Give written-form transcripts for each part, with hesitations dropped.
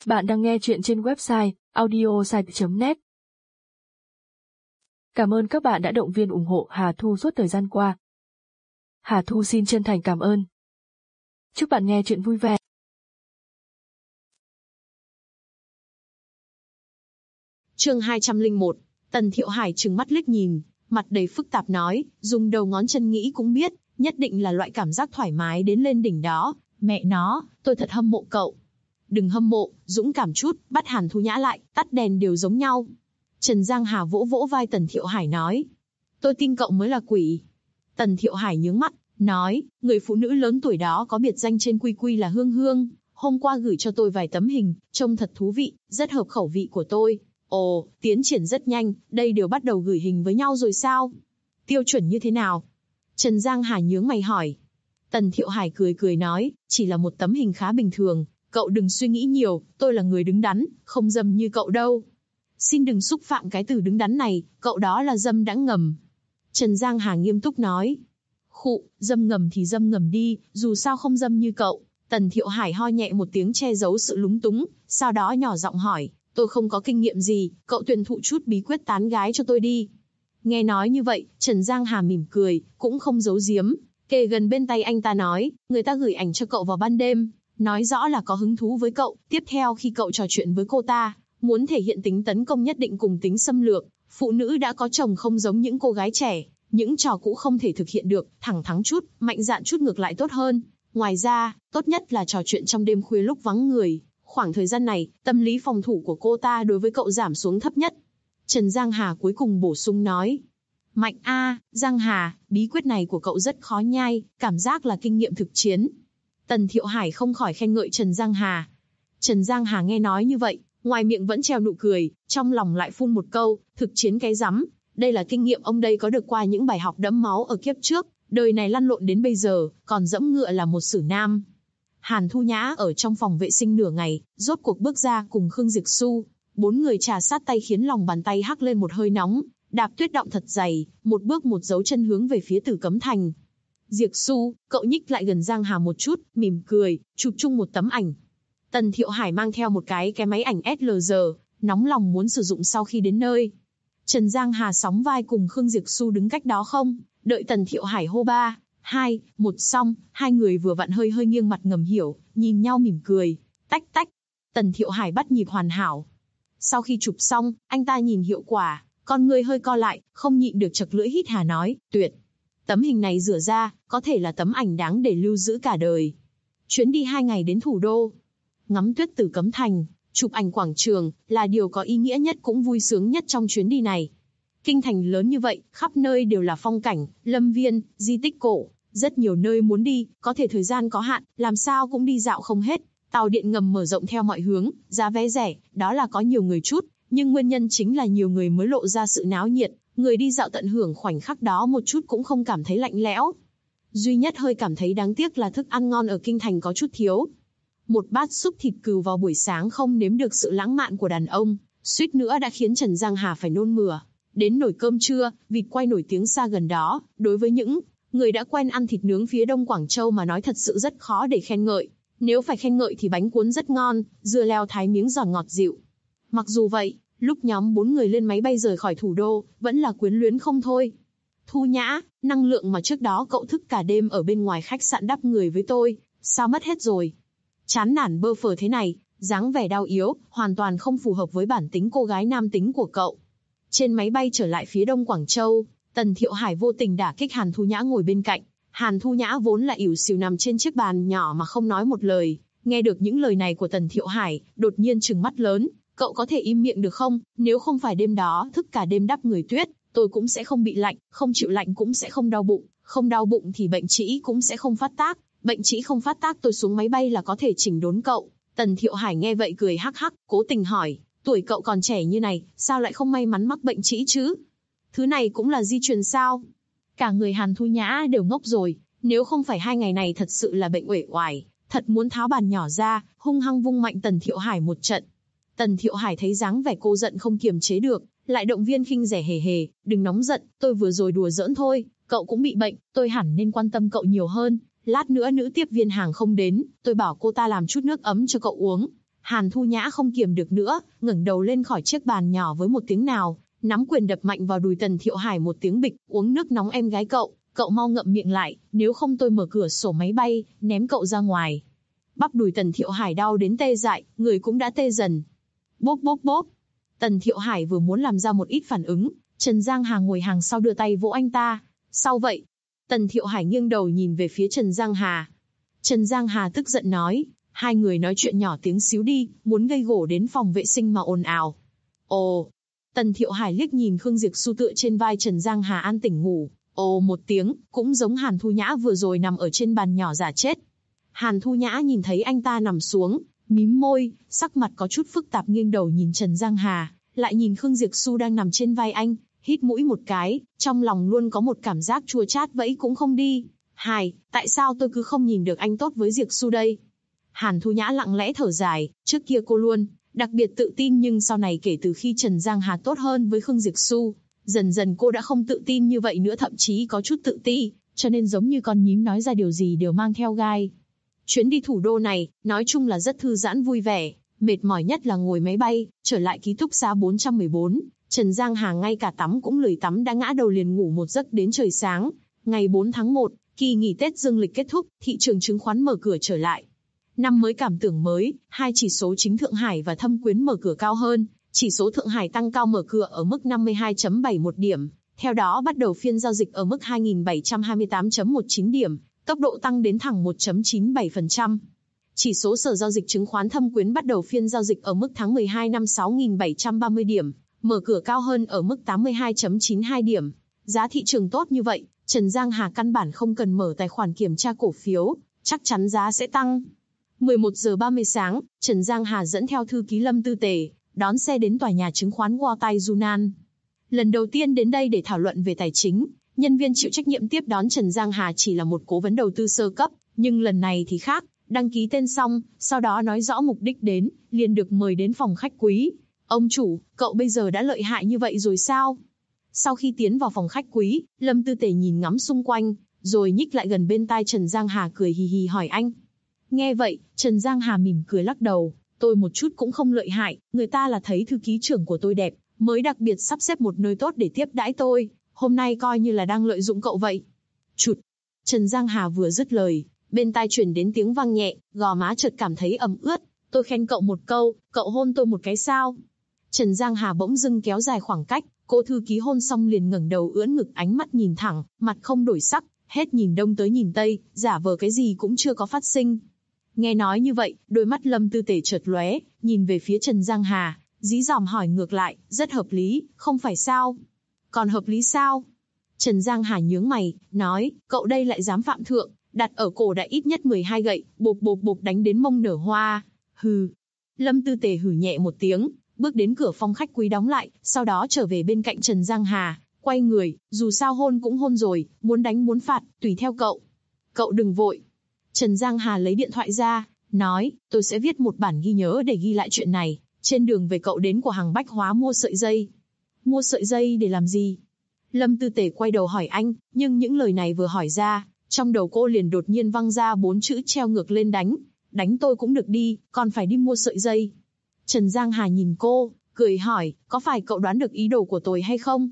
Bạn đang nghe chuyện trên website audiosite.net. Cảm ơn các bạn đã động viên ủng hộ Hà Thu suốt thời gian qua. Hà Thu xin chân thành cảm ơn. Chúc bạn nghe chuyện vui vẻ. Chương 201, Tần Thiệu Hải trừng mắt liếc nhìn, mặt đầy phức tạp nói, dùng đầu ngón chân nghĩ cũng biết, nhất định là loại cảm giác thoải mái đến lên đỉnh đó. Mẹ nó, tôi thật hâm mộ cậu. Đừng hâm mộ, dũng cảm chút, bắt Hàn Thu Nhã lại, tắt đèn đều giống nhau. Trần Giang Hà vỗ vỗ vai Tần Thiệu Hải nói. Tôi tin cậu mới là quỷ. Tần Thiệu Hải nhướng mắt, nói, người phụ nữ lớn tuổi đó có biệt danh trên quy quy là Hương Hương, hôm qua gửi cho tôi vài tấm hình, trông thật thú vị, rất hợp khẩu vị của tôi. Ồ, tiến triển rất nhanh, đây đều bắt đầu gửi hình với nhau rồi sao? Tiêu chuẩn như thế nào? Trần Giang Hà nhướng mày hỏi. Tần Thiệu Hải cười cười nói, chỉ là một tấm hình khá bình thường, cậu đừng suy nghĩ nhiều, tôi là người đứng đắn, không dâm như cậu đâu. Xin đừng xúc phạm cái từ đứng đắn này, cậu đó là dâm đã ngầm. Trần Giang Hà nghiêm túc nói. Khụ, dâm ngầm thì dâm ngầm đi, dù sao không dâm như cậu. Tần Thiệu Hải ho nhẹ một tiếng che giấu sự lúng túng, sau đó nhỏ giọng hỏi, tôi không có kinh nghiệm gì, cậu truyền thụ chút bí quyết tán gái cho tôi đi. Nghe nói như vậy, Trần Giang Hà mỉm cười, cũng không giấu giếm, kề gần bên tay anh ta nói, người ta gửi ảnh cho cậu vào ban đêm, nói rõ là có hứng thú với cậu, tiếp theo khi cậu trò chuyện với cô ta, muốn thể hiện tính tấn công nhất định cùng tính xâm lược, phụ nữ đã có chồng không giống những cô gái trẻ, những trò cũ không thể thực hiện được, thẳng thắn chút, mạnh dạn chút ngược lại tốt hơn. Ngoài ra, tốt nhất là trò chuyện trong đêm khuya lúc vắng người, khoảng thời gian này, tâm lý phòng thủ của cô ta đối với cậu giảm xuống thấp nhất. Trần Giang Hà cuối cùng bổ sung nói. Mạnh a, Giang Hà, bí quyết này của cậu rất khó nhai, cảm giác là kinh nghiệm thực chiến. Tần Thiệu Hải không khỏi khen ngợi Trần Giang Hà. Trần Giang Hà nghe nói như vậy, ngoài miệng vẫn treo nụ cười, trong lòng lại phun một câu, thực chiến cái rắm, đây là kinh nghiệm ông đây có được qua những bài học đẫm máu ở kiếp trước, đời này lăn lộn đến bây giờ, còn dẫm ngựa là một sử nam. Hàn Thu Nhã ở trong phòng vệ sinh nửa ngày, rốt cuộc bước ra cùng Khương Diệp Xu, bốn người trà sát tay khiến lòng bàn tay hắc lên một hơi nóng, đạp tuyết động thật dày, một bước một dấu chân hướng về phía Tử Cấm Thành. Diệp Xu, cậu nhích lại gần Giang Hà một chút, mỉm cười, chụp chung một tấm ảnh. Tần Thiệu Hải mang theo một cái máy ảnh SLR, nóng lòng muốn sử dụng sau khi đến nơi. Trần Giang Hà sóng vai cùng Khương Diệp Xu đứng cách đó không, đợi Tần Thiệu Hải hô 3, 2, 1 xong, hai người vừa vặn hơi nghiêng mặt ngầm hiểu, nhìn nhau mỉm cười, tách tách. Tần Thiệu Hải bắt nhịp hoàn hảo. Sau khi chụp xong, anh ta nhìn hiệu quả, con người hơi co lại, không nhịn được chật lưỡi hít hà nói, tuyệt. Tấm hình này rửa ra, có thể là tấm ảnh đáng để lưu giữ cả đời. Chuyến đi 2 ngày đến thủ đô, ngắm tuyết Tử Cấm Thành, chụp ảnh quảng trường, là điều có ý nghĩa nhất cũng vui sướng nhất trong chuyến đi này. Kinh thành lớn như vậy, khắp nơi đều là phong cảnh, lâm viên, di tích cổ, rất nhiều nơi muốn đi, có thể thời gian có hạn, làm sao cũng đi dạo không hết. Tàu điện ngầm mở rộng theo mọi hướng, giá vé rẻ, đó là có nhiều người chút, nhưng nguyên nhân chính là nhiều người mới lộ ra sự náo nhiệt, người đi dạo tận hưởng khoảnh khắc đó một chút cũng không cảm thấy lạnh lẽo. Duy nhất hơi cảm thấy đáng tiếc là thức ăn ngon ở kinh thành có chút thiếu. Một bát súp thịt cừu vào buổi sáng không nếm được sự lãng mạn của đàn ông, suýt nữa đã khiến Trần Giang Hà phải nôn mửa. Đến nồi cơm trưa, vịt quay nổi tiếng xa gần đó, đối với những người đã quen ăn thịt nướng phía Đông Quảng Châu mà nói thật sự rất khó để khen ngợi. Nếu phải khen ngợi thì bánh cuốn rất ngon, dưa leo thái miếng giòn ngọt dịu. Mặc dù vậy, lúc nhóm 4 người lên máy bay rời khỏi thủ đô, vẫn là quyến luyến không thôi. Thu Nhã, năng lượng mà trước đó cậu thức cả đêm ở bên ngoài khách sạn đắp người với tôi, sao mất hết rồi? Chán nản bơ phờ thế này, dáng vẻ đau yếu, hoàn toàn không phù hợp với bản tính cô gái nam tính của cậu. Trên máy bay trở lại phía Đông Quảng Châu, Tần Thiệu Hải vô tình đả kích Hàn Thu Nhã ngồi bên cạnh. Hàn Thu Nhã vốn là ỉu xìu nằm trên chiếc bàn nhỏ mà không nói một lời, nghe được những lời này của Tần Thiệu Hải, đột nhiên trừng mắt lớn, cậu có thể im miệng được không? Nếu không phải đêm đó thức cả đêm đắp người tuyết, tôi cũng sẽ không bị lạnh, không chịu lạnh cũng sẽ không đau bụng thì bệnh trĩ cũng sẽ không phát tác, bệnh trĩ không phát tác tôi xuống máy bay là có thể chỉnh đốn cậu. Tần Thiệu Hải nghe vậy cười hắc hắc, cố tình hỏi, tuổi cậu còn trẻ như này, sao lại không may mắn mắc bệnh trĩ chứ? Thứ này cũng là di truyền sao? Cả người Hàn Thu Nhã đều ngốc rồi, nếu không phải 2 ngày này thật sự là bệnh uể oải, thật muốn tháo bàn nhỏ ra, hung hăng vung mạnh Tần Thiệu Hải một trận. Tần Thiệu Hải thấy dáng vẻ cô giận không kiềm chế được, lại động viên khinh rẻ hề hề, đừng nóng giận, tôi vừa rồi đùa giỡn thôi, cậu cũng bị bệnh, tôi hẳn nên quan tâm cậu nhiều hơn, lát nữa nữ tiếp viên hàng không đến, tôi bảo cô ta làm chút nước ấm cho cậu uống. Hàn Thu Nhã không kiềm được nữa, ngẩng đầu lên khỏi chiếc bàn nhỏ với một tiếng nào, nắm quyền đập mạnh vào đùi Tần Thiệu Hải một tiếng bịch, uống nước nóng em gái cậu mau ngậm miệng lại, nếu không tôi mở cửa sổ máy bay, ném cậu ra ngoài. Bắp đùi Tần Thiệu Hải đau đến tê dại, người cũng đã tê dần. Bốp bốp bốp. Tần Thiệu Hải vừa muốn làm ra một ít phản ứng, Trần Giang Hà ngồi hàng sau đưa tay vỗ anh ta. Sao vậy? Tần Thiệu Hải nghiêng đầu nhìn về phía Trần Giang Hà. Trần Giang Hà tức giận nói, hai người nói chuyện nhỏ tiếng xíu đi, muốn gây gổ đến phòng vệ sinh mà ồn ào. Ồ. Tần Thiệu Hải liếc nhìn Khương Diệp Xu tựa trên vai Trần Giang Hà an tỉnh ngủ. Ồ một tiếng, cũng giống Hàn Thu Nhã vừa rồi nằm ở trên bàn nhỏ giả chết. Hàn Thu Nhã nhìn thấy anh ta nằm xuống, mím môi, sắc mặt có chút phức tạp nghiêng đầu nhìn Trần Giang Hà, lại nhìn Khương Diệp Xu đang nằm trên vai anh, hít mũi một cái, trong lòng luôn có một cảm giác chua chát vẫy cũng không đi. Tại sao tôi cứ không nhìn được anh tốt với Diệp Xu đây? Hàn Thu Nhã lặng lẽ thở dài, trước kia cô luôn đặc biệt tự tin nhưng sau này kể từ khi Trần Giang Hà tốt hơn với Khương Diệp Xu, dần dần cô đã không tự tin như vậy nữa, thậm chí có chút tự ti, cho nên giống như con nhím nói ra điều gì đều mang theo gai. Chuyến đi thủ đô này, nói chung là rất thư giãn vui vẻ, mệt mỏi nhất là ngồi máy bay, trở lại ký túc xá 414, Trần Giang Hà ngay cả tắm cũng lười tắm đã ngã đầu liền ngủ một giấc đến trời sáng. Ngày 4 tháng 1, kỳ nghỉ Tết dương lịch kết thúc, thị trường chứng khoán mở cửa trở lại. Năm mới cảm tưởng mới, hai chỉ số chính Thượng Hải và Thâm Quyến mở cửa cao hơn, chỉ số Thượng Hải tăng cao mở cửa ở mức 52.71 điểm, theo đó bắt đầu phiên giao dịch ở mức 2.728.19 điểm, tốc độ tăng đến thẳng 1.97%. Chỉ số Sở giao dịch chứng khoán Thâm Quyến bắt đầu phiên giao dịch ở mức tháng 12 năm 6.730 điểm, mở cửa cao hơn ở mức 82.92 điểm. Giá thị trường tốt như vậy, Trần Giang Hà căn bản không cần mở tài khoản kiểm tra cổ phiếu, chắc chắn giá sẽ tăng. 11 giờ 30 sáng, Trần Giang Hà dẫn theo thư ký Lâm Tư Tề, đón xe đến tòa nhà chứng khoán Huatai Yunnan. Lần đầu tiên đến đây để thảo luận về tài chính, nhân viên chịu trách nhiệm tiếp đón Trần Giang Hà chỉ là một cố vấn đầu tư sơ cấp, nhưng lần này thì khác, đăng ký tên xong, sau đó nói rõ mục đích đến, liền được mời đến phòng khách quý. Ông chủ, cậu bây giờ đã lợi hại như vậy rồi sao? Sau khi tiến vào phòng khách quý, Lâm Tư Tề nhìn ngắm xung quanh, rồi nhích lại gần bên tai Trần Giang Hà cười hì hì hỏi anh. Nghe vậy, Trần Giang Hà mỉm cười lắc đầu, tôi một chút cũng không lợi hại, người ta là thấy thư ký trưởng của tôi đẹp, mới đặc biệt sắp xếp một nơi tốt để tiếp đãi tôi, hôm nay coi như là đang lợi dụng cậu vậy. Chụt! Trần Giang Hà vừa dứt lời, bên tai truyền đến tiếng vang nhẹ, gò má chợt cảm thấy ẩm ướt, tôi khen cậu một câu, cậu hôn tôi một cái sao? Trần Giang Hà bỗng dưng kéo dài khoảng cách, cô thư ký hôn xong liền ngẩng đầu ưỡn ngực ánh mắt nhìn thẳng, mặt không đổi sắc, hết nhìn đông tới nhìn tây, giả vờ cái gì cũng chưa có phát sinh. Nghe nói như vậy, đôi mắt Lâm Tư Tề chợt lóe, nhìn về phía Trần Giang Hà, dí dỏm hỏi ngược lại, rất hợp lý, không phải sao? Còn hợp lý sao? Trần Giang Hà nhướng mày, nói, cậu đây lại dám phạm thượng, đặt ở cổ đã ít nhất 12 gậy, bộp bộp bộp đánh đến mông nở hoa. Hừ. Lâm Tư Tề hừ nhẹ một tiếng, bước đến cửa phòng khách quý đóng lại, sau đó trở về bên cạnh Trần Giang Hà, quay người, dù sao hôn cũng hôn rồi, muốn đánh muốn phạt, tùy theo cậu. Cậu đừng vội. Trần Giang Hà lấy điện thoại ra, nói, tôi sẽ viết một bản ghi nhớ để ghi lại chuyện này, trên đường về cậu đến của hàng bách hóa mua sợi dây. Mua sợi dây để làm gì? Lâm Tư Tề quay đầu hỏi anh, nhưng những lời này vừa hỏi ra, trong đầu cô liền đột nhiên văng ra 4 chữ treo ngược lên đánh tôi cũng được đi, còn phải đi mua sợi dây. Trần Giang Hà nhìn cô, cười hỏi, có phải cậu đoán được ý đồ của tôi hay không?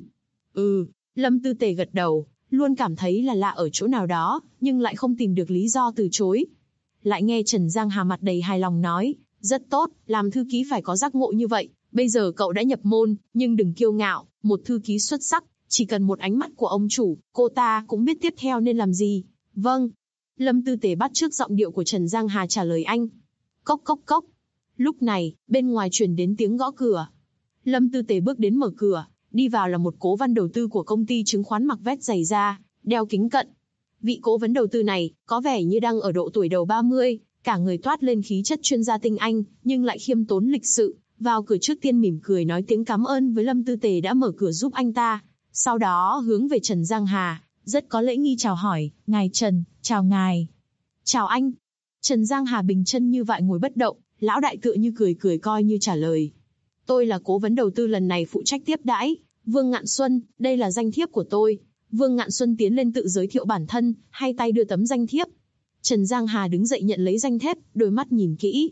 Lâm Tư Tề gật đầu, luôn cảm thấy là lạ ở chỗ nào đó, nhưng lại không tìm được lý do từ chối. Lại nghe Trần Giang Hà mặt đầy hài lòng nói, rất tốt, làm thư ký phải có giác ngộ như vậy, bây giờ cậu đã nhập môn, nhưng đừng kiêu ngạo, một thư ký xuất sắc, chỉ cần một ánh mắt của ông chủ, cô ta cũng biết tiếp theo nên làm gì. Vâng. Lâm Tư Tề bắt chước giọng điệu của Trần Giang Hà trả lời anh. Cốc cốc cốc. Lúc này, bên ngoài truyền đến tiếng gõ cửa. Lâm Tư Tề bước đến mở cửa, đi vào là một cố vấn đầu tư của công ty chứng khoán mặc vest dày da, đeo kính cận. Vị cố vấn đầu tư này, có vẻ như đang ở độ tuổi đầu 30, cả người toát lên khí chất chuyên gia tinh anh, nhưng lại khiêm tốn lịch sự, vào cửa trước tiên mỉm cười nói tiếng cảm ơn với Lâm Tư Tề đã mở cửa giúp anh ta, sau đó hướng về Trần Giang Hà, rất có lễ nghi chào hỏi, ngài Trần, chào ngài. Chào anh. Trần Giang Hà bình chân như vậy ngồi bất động, lão đại tựa như cười cười coi như trả lời. Tôi là cố vấn đầu tư lần này phụ trách tiếp đãi, Vương Ngạn Xuân, đây là danh thiếp của tôi. Vương Ngạn Xuân tiến lên tự giới thiệu bản thân, hay tay đưa tấm danh thiếp. Trần Giang Hà đứng dậy nhận lấy danh thiếp, đôi mắt nhìn kỹ.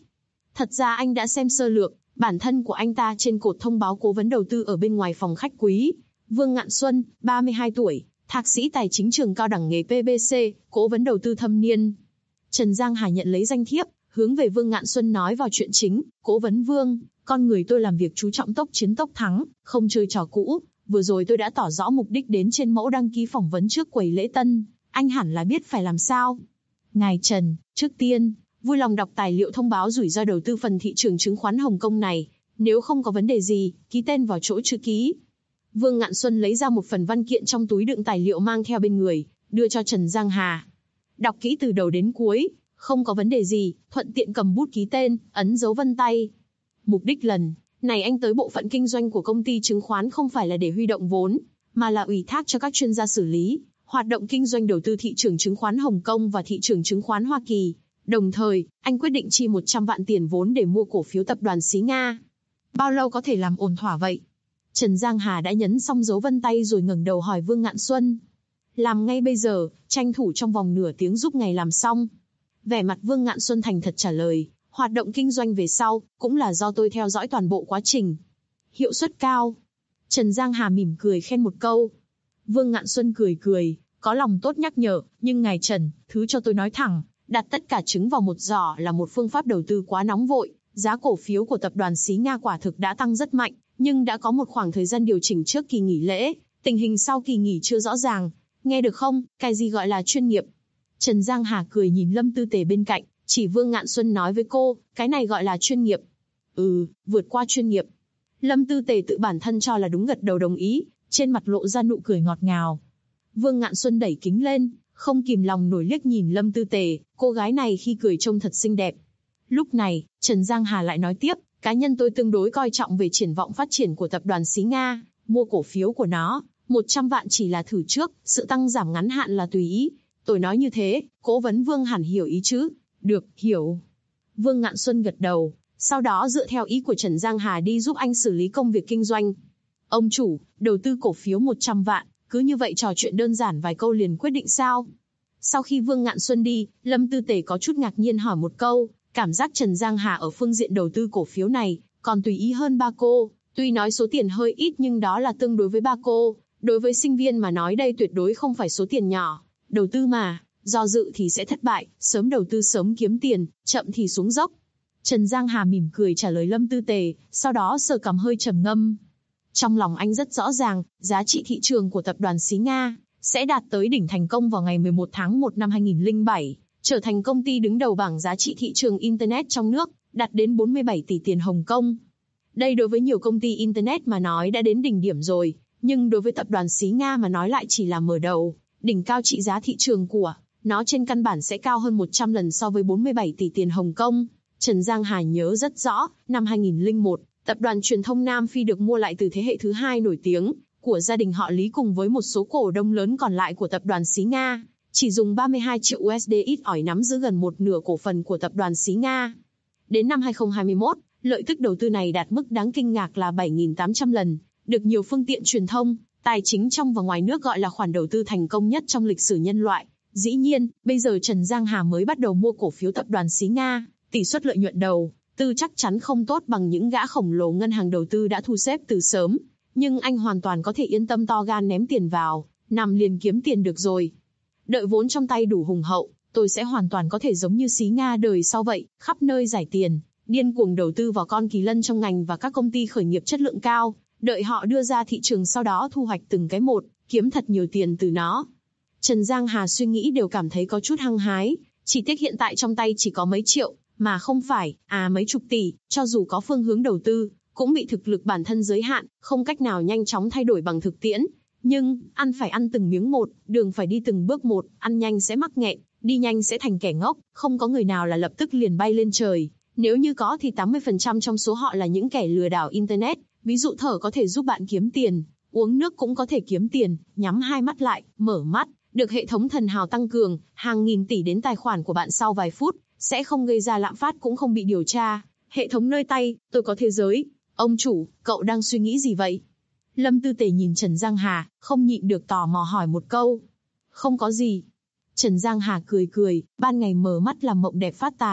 Thật ra anh đã xem sơ lược, bản thân của anh ta trên cột thông báo cố vấn đầu tư ở bên ngoài phòng khách quý. Vương Ngạn Xuân, 32 tuổi, thạc sĩ tài chính trường cao đẳng nghề PBC, cố vấn đầu tư thâm niên. Trần Giang Hà nhận lấy danh thiếp, hướng về Vương Ngạn Xuân nói vào chuyện chính. Cố vấn Vương, con người tôi làm việc chú trọng tốc chiến tốc thắng, không chơi trò cũ. Vừa rồi tôi đã tỏ rõ mục đích đến trên mẫu đăng ký phỏng vấn trước quầy lễ tân. Anh hẳn là biết phải làm sao. Ngài Trần, trước tiên, vui lòng đọc tài liệu thông báo rủi ro đầu tư phần thị trường chứng khoán Hồng Kông này. Nếu không có vấn đề gì, ký tên vào chỗ chữ ký. Vương Ngạn Xuân lấy ra một phần văn kiện trong túi đựng tài liệu mang theo bên người, đưa cho Trần Giang Hà. Đọc kỹ từ đầu đến cuối, không có vấn đề gì, thuận tiện cầm bút ký tên, ấn dấu vân tay. Mục đích lần này anh tới bộ phận kinh doanh của công ty chứng khoán không phải là để huy động vốn, mà là ủy thác cho các chuyên gia xử lý hoạt động kinh doanh đầu tư thị trường chứng khoán Hồng Kông và thị trường chứng khoán Hoa Kỳ. Đồng thời, anh quyết định chi 100 vạn tiền vốn để mua cổ phiếu tập đoàn Xí Nga. Bao lâu có thể làm ổn thỏa vậy? Trần Giang Hà đã nhấn xong dấu vân tay rồi ngẩng đầu hỏi Vương Ngạn Xuân. Làm ngay bây giờ, tranh thủ trong vòng nửa tiếng giúp ngài làm xong. Vẻ mặt Vương Ngạn Xuân thành thật trả lời, hoạt động kinh doanh về sau, cũng là do tôi theo dõi toàn bộ quá trình. Hiệu suất cao. Trần Giang Hà mỉm cười khen một câu. Vương Ngạn Xuân cười, có lòng tốt nhắc nhở, nhưng ngài Trần, thứ cho tôi nói thẳng, đặt tất cả trứng vào một giỏ là một phương pháp đầu tư quá nóng vội. Giá cổ phiếu của tập đoàn Xí Nga quả thực đã tăng rất mạnh, nhưng đã có một khoảng thời gian điều chỉnh trước kỳ nghỉ lễ, tình hình sau kỳ nghỉ chưa rõ ràng. Nghe được không, cái gì gọi là chuyên nghiệp? Trần Giang Hà cười nhìn Lâm Tư Tề bên cạnh, chỉ Vương Ngạn Xuân nói với cô, cái này gọi là chuyên nghiệp. Vượt qua chuyên nghiệp. Lâm Tư Tề tự bản thân cho là đúng gật đầu đồng ý, trên mặt lộ ra nụ cười ngọt ngào. Vương Ngạn Xuân đẩy kính lên, không kìm lòng nổi liếc nhìn Lâm Tư Tề, cô gái này khi cười trông thật xinh đẹp. Lúc này, Trần Giang Hà lại nói tiếp, cá nhân tôi tương đối coi trọng về triển vọng phát triển của tập đoàn Xí Nga, mua cổ phiếu của nó, 100 vạn chỉ là thử trước, sự tăng giảm ngắn hạn là tùy ý. Tôi nói như thế, cố vấn Vương hẳn hiểu ý chứ? Được, hiểu. Vương Ngạn Xuân gật đầu, sau đó dựa theo ý của Trần Giang Hà đi giúp anh xử lý công việc kinh doanh. Ông chủ, đầu tư cổ phiếu 100 vạn, cứ như vậy trò chuyện đơn giản vài câu liền quyết định sao? Sau khi Vương Ngạn Xuân đi, Lâm Tư Tề có chút ngạc nhiên hỏi một câu, cảm giác Trần Giang Hà ở phương diện đầu tư cổ phiếu này, còn tùy ý hơn ba cô. Tuy nói số tiền hơi ít nhưng đó là tương đối với ba cô. Đối với sinh viên mà nói đây tuyệt đối không phải số tiền nhỏ. Đầu tư mà, do dự thì sẽ thất bại, sớm đầu tư sớm kiếm tiền, chậm thì xuống dốc. Trần Giang Hà mỉm cười trả lời Lâm Tư Tề, sau đó sờ cằm hơi trầm ngâm. Trong lòng anh rất rõ ràng, giá trị thị trường của tập đoàn Xí Nga sẽ đạt tới đỉnh thành công vào ngày 11 tháng 1 năm 2007, trở thành công ty đứng đầu bảng giá trị thị trường Internet trong nước, đạt đến 47 tỷ tiền Hồng Kông. Đây đối với nhiều công ty Internet mà nói đã đến đỉnh điểm rồi, nhưng đối với tập đoàn Xí Nga mà nói lại chỉ là mở đầu. Đỉnh cao trị giá thị trường của nó trên căn bản sẽ cao hơn 100 lần so với 47 tỷ tiền Hồng Kông. Trần Giang Hà nhớ rất rõ, năm 2001, tập đoàn truyền thông Nam Phi được mua lại từ thế hệ thứ hai nổi tiếng của gia đình họ Lý cùng với một số cổ đông lớn còn lại của tập đoàn Xí Nga, chỉ dùng 32 triệu USD ít ỏi nắm giữ gần một nửa cổ phần của tập đoàn Xí Nga. Đến năm 2021, lợi tức đầu tư này đạt mức đáng kinh ngạc là 7.800 lần, được nhiều phương tiện truyền thông, tài chính trong và ngoài nước gọi là khoản đầu tư thành công nhất trong lịch sử nhân loại. Dĩ nhiên, bây giờ Trần Giang Hà mới bắt đầu mua cổ phiếu tập đoàn Xí Nga, tỷ suất lợi nhuận đầu tư chắc chắn không tốt bằng những gã khổng lồ ngân hàng đầu tư đã thu xếp từ sớm, nhưng anh hoàn toàn có thể yên tâm to gan ném tiền vào, nằm liền kiếm tiền được rồi. Đợi vốn trong tay đủ hùng hậu, tôi sẽ hoàn toàn có thể giống như Xí Nga đời sau vậy, khắp nơi giải tiền, điên cuồng đầu tư vào con kỳ lân trong ngành và các công ty khởi nghiệp chất lượng cao, đợi họ đưa ra thị trường sau đó thu hoạch từng cái một, kiếm thật nhiều tiền từ nó. Trần Giang Hà suy nghĩ đều cảm thấy có chút hăng hái, chỉ tiếc hiện tại trong tay chỉ có mấy triệu, mà không phải, mấy chục tỷ, cho dù có phương hướng đầu tư, cũng bị thực lực bản thân giới hạn, không cách nào nhanh chóng thay đổi bằng thực tiễn. Nhưng, ăn phải ăn từng miếng một, đường phải đi từng bước một, ăn nhanh sẽ mắc nghẹn, đi nhanh sẽ thành kẻ ngốc, không có người nào là lập tức liền bay lên trời. Nếu như có thì 80% trong số họ là những kẻ lừa đảo Internet, ví dụ thở có thể giúp bạn kiếm tiền, uống nước cũng có thể kiếm tiền, nhắm hai mắt lại, mở mắt, được hệ thống thần hào tăng cường, hàng nghìn tỷ đến tài khoản của bạn sau vài phút, sẽ không gây ra lạm phát cũng không bị điều tra. Hệ thống nơi tay, tôi có thế giới. Ông chủ, cậu đang suy nghĩ gì vậy? Lâm Tư Tề nhìn Trần Giang Hà, không nhịn được tò mò hỏi một câu. Không có gì. Trần Giang Hà cười, ban ngày mở mắt làm mộng đẹp phát tài,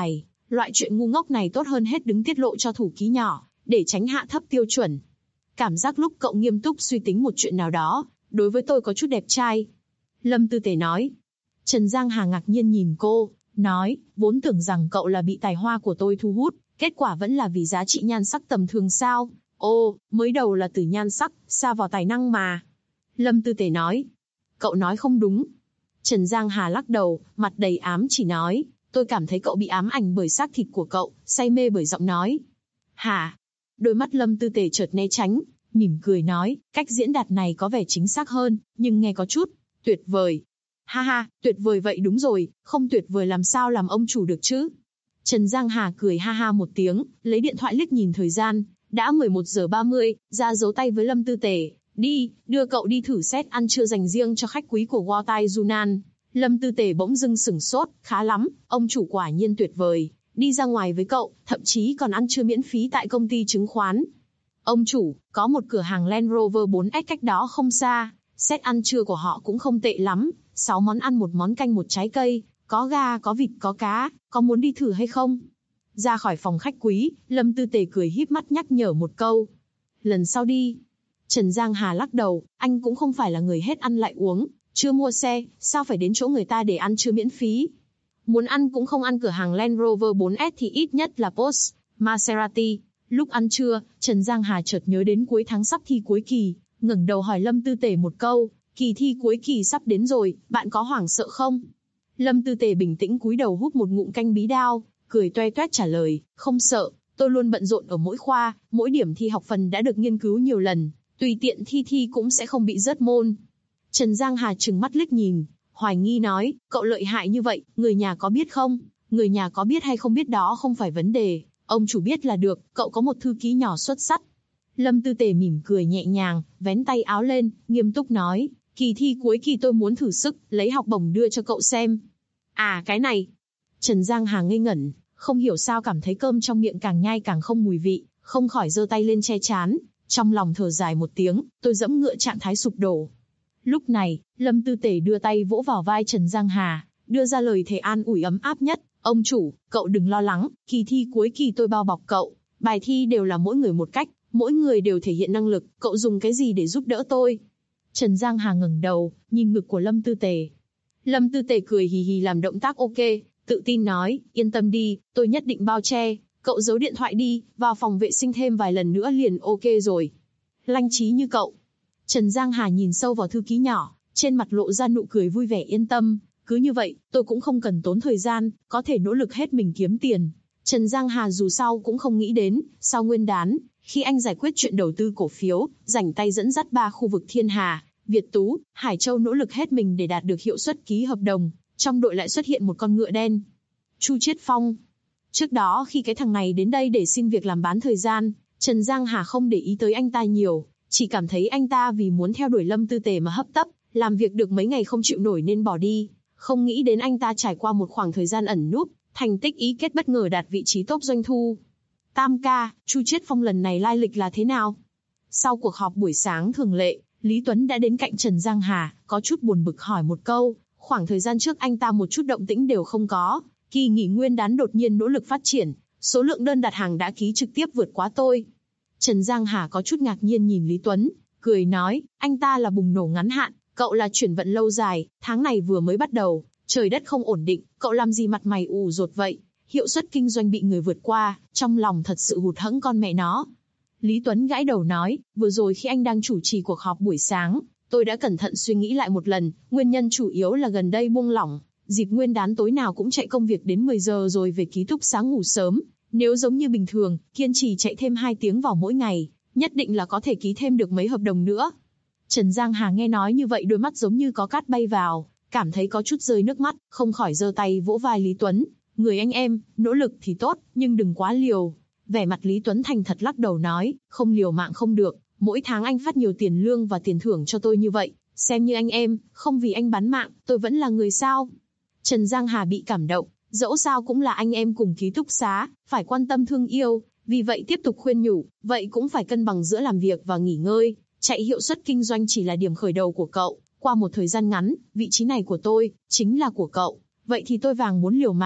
Loại chuyện ngu ngốc này tốt hơn hết đứng tiết lộ cho thủ ký nhỏ, để tránh hạ thấp tiêu chuẩn. Cảm giác lúc cậu nghiêm túc suy tính một chuyện nào đó, đối với tôi có chút đẹp trai. Lâm Tư Tề nói. Trần Giang Hà ngạc nhiên nhìn cô, nói, vốn tưởng rằng cậu là bị tài hoa của tôi thu hút, kết quả vẫn là vì giá trị nhan sắc tầm thường sao? Ồ, mới đầu là từ nhan sắc, xa vào tài năng mà. Lâm Tư Tề nói. Cậu nói không đúng. Trần Giang Hà lắc đầu, mặt đầy ám chỉ nói, tôi cảm thấy cậu bị ám ảnh bởi xác thịt của cậu, say mê bởi giọng nói. Hả? Đôi mắt Lâm Tư Tề chợt né tránh, mỉm cười nói, cách diễn đạt này có vẻ chính xác hơn, nhưng nghe có chút tuyệt vời. Ha ha, tuyệt vời vậy đúng rồi, không tuyệt vời làm sao làm ông chủ được chứ? Trần Giang Hà cười ha ha một tiếng, lấy điện thoại liếc nhìn thời gian, đã 11 giờ 30, ra dấu tay với Lâm Tư Tề, đi, đưa cậu đi thử set ăn trưa dành riêng cho khách quý của Watai Yunnan. Lâm Tư Tề bỗng dưng sửng sốt, khá lắm, ông chủ quả nhiên tuyệt vời, đi ra ngoài với cậu, thậm chí còn ăn trưa miễn phí tại công ty chứng khoán. Ông chủ, có một cửa hàng Land Rover 4S cách đó không xa, set ăn trưa của họ cũng không tệ lắm, 6 món ăn, 1 món canh, 1 trái cây, có gà, có vịt, có cá, có muốn đi thử hay không? Ra khỏi phòng khách quý, Lâm Tư Tề cười híp mắt nhắc nhở một câu. Lần sau đi. Trần Giang Hà lắc đầu, anh cũng không phải là người hết ăn lại uống, chưa mua xe, sao phải đến chỗ người ta để ăn trưa miễn phí? Muốn ăn cũng không ăn cửa hàng Land Rover 4S thì ít nhất là Porsche, Maserati. Lúc ăn trưa, Trần Giang Hà chợt nhớ đến cuối tháng sắp thi cuối kỳ, ngẩng đầu hỏi Lâm Tư Tề một câu, kỳ thi cuối kỳ sắp đến rồi, bạn có hoảng sợ không? Lâm Tư Tề bình tĩnh cúi đầu hút một ngụm canh bí đao, cười toe toét trả lời, không sợ, tôi luôn bận rộn ở mỗi khoa, mỗi điểm thi học phần đã được nghiên cứu nhiều lần, tùy tiện thi cũng sẽ không bị rớt môn. Trần Giang Hà trừng mắt liếc nhìn, hoài nghi nói, cậu lợi hại như vậy, người nhà có biết không? Người nhà có biết hay không biết đó không phải vấn đề, ông chủ biết là được, cậu có một thư ký nhỏ xuất sắc. Lâm Tư Tề mỉm cười nhẹ nhàng, vén tay áo lên, nghiêm túc nói, kỳ thi cuối kỳ tôi muốn thử sức, lấy học bổng đưa cho cậu xem. À cái này. Trần Giang Hà ngây ngẩn, không hiểu sao cảm thấy cơm trong miệng càng nhai càng không mùi vị, không khỏi giơ tay lên che trán, trong lòng thở dài một tiếng, tôi dẫm ngựa trạng thái sụp đổ. Lúc này, Lâm Tư Tề đưa tay vỗ vào vai Trần Giang Hà, đưa ra lời thề an ủi ấm áp nhất, ông chủ, cậu đừng lo lắng, kỳ thi cuối kỳ tôi bao bọc cậu, bài thi đều là mỗi người một cách, mỗi người đều thể hiện năng lực, cậu dùng cái gì để giúp đỡ tôi? Trần Giang Hà ngẩng đầu, nhìn ngực của Lâm Tư Tề. Lâm Tư Tề cười hì hì làm động tác ok, tự tin nói, yên tâm đi, tôi nhất định bao che, cậu giấu điện thoại đi, vào phòng vệ sinh thêm vài lần nữa liền ok rồi. Lanh trí như cậu. Trần Giang Hà nhìn sâu vào thư ký nhỏ, trên mặt lộ ra nụ cười vui vẻ yên tâm, cứ như vậy, tôi cũng không cần tốn thời gian, có thể nỗ lực hết mình kiếm tiền. Trần Giang Hà dù sao cũng không nghĩ đến, sau Nguyên đán, khi anh giải quyết chuyện đầu tư cổ phiếu, rảnh tay dẫn dắt 3 khu vực Thiên Hà, Việt Tú, Hải Châu nỗ lực hết mình để đạt được hiệu suất ký hợp đồng, trong đội lại xuất hiện một con ngựa đen. Chu Chiết Phong. Trước đó khi cái thằng này đến đây để xin việc làm bán thời gian, Trần Giang Hà không để ý tới anh ta nhiều, chỉ cảm thấy anh ta vì muốn theo đuổi Lâm Tư Tề mà hấp tấp, làm việc được mấy ngày không chịu nổi nên bỏ đi, không nghĩ đến anh ta trải qua một khoảng thời gian ẩn núp, thành tích ý kết bất ngờ đạt vị trí top doanh thu. Tam ca, Chu Chiết Phong lần này lai lịch là thế nào? Sau cuộc họp buổi sáng thường lệ, Lý Tuấn đã đến cạnh Trần Giang Hà, có chút buồn bực hỏi một câu, khoảng thời gian trước anh ta một chút động tĩnh đều không có, kỳ nghỉ Nguyên đán đột nhiên nỗ lực phát triển, số lượng đơn đặt hàng đã ký trực tiếp vượt quá tôi. Trần Giang Hà có chút ngạc nhiên nhìn Lý Tuấn, cười nói, anh ta là bùng nổ ngắn hạn, cậu là chuyển vận lâu dài, tháng này vừa mới bắt đầu, trời đất không ổn định, cậu làm gì mặt mày ủ rột vậy? Hiệu suất kinh doanh bị người vượt qua, trong lòng thật sự hụt hẫng con mẹ nó. Lý Tuấn gãi đầu nói, vừa rồi khi anh đang chủ trì cuộc họp buổi sáng, tôi đã cẩn thận suy nghĩ lại một lần, nguyên nhân chủ yếu là gần đây buông lỏng, dịp Nguyên đán tối nào cũng chạy công việc đến 10 giờ rồi về ký túc xá ngủ sớm, nếu giống như bình thường, kiên trì chạy thêm 2 tiếng vào mỗi ngày, nhất định là có thể ký thêm được mấy hợp đồng nữa. Trần Giang Hà nghe nói như vậy đôi mắt giống như có cát bay vào, cảm thấy có chút rơi nước mắt, không khỏi giơ tay vỗ vai Lý Tuấn, người anh em, nỗ lực thì tốt, nhưng đừng quá liều. Vẻ mặt Lý Tuấn thành thật lắc đầu nói, không liều mạng không được, mỗi tháng anh phát nhiều tiền lương và tiền thưởng cho tôi như vậy, xem như anh em, không vì anh bán mạng, tôi vẫn là người sao. Trần Giang Hà bị cảm động, dẫu sao cũng là anh em cùng ký túc xá, phải quan tâm thương yêu, vì vậy tiếp tục khuyên nhủ, vậy cũng phải cân bằng giữa làm việc và nghỉ ngơi, chạy hiệu suất kinh doanh chỉ là điểm khởi đầu của cậu, qua một thời gian ngắn, vị trí này của tôi, chính là của cậu, vậy thì tôi vàng muốn liều mạng,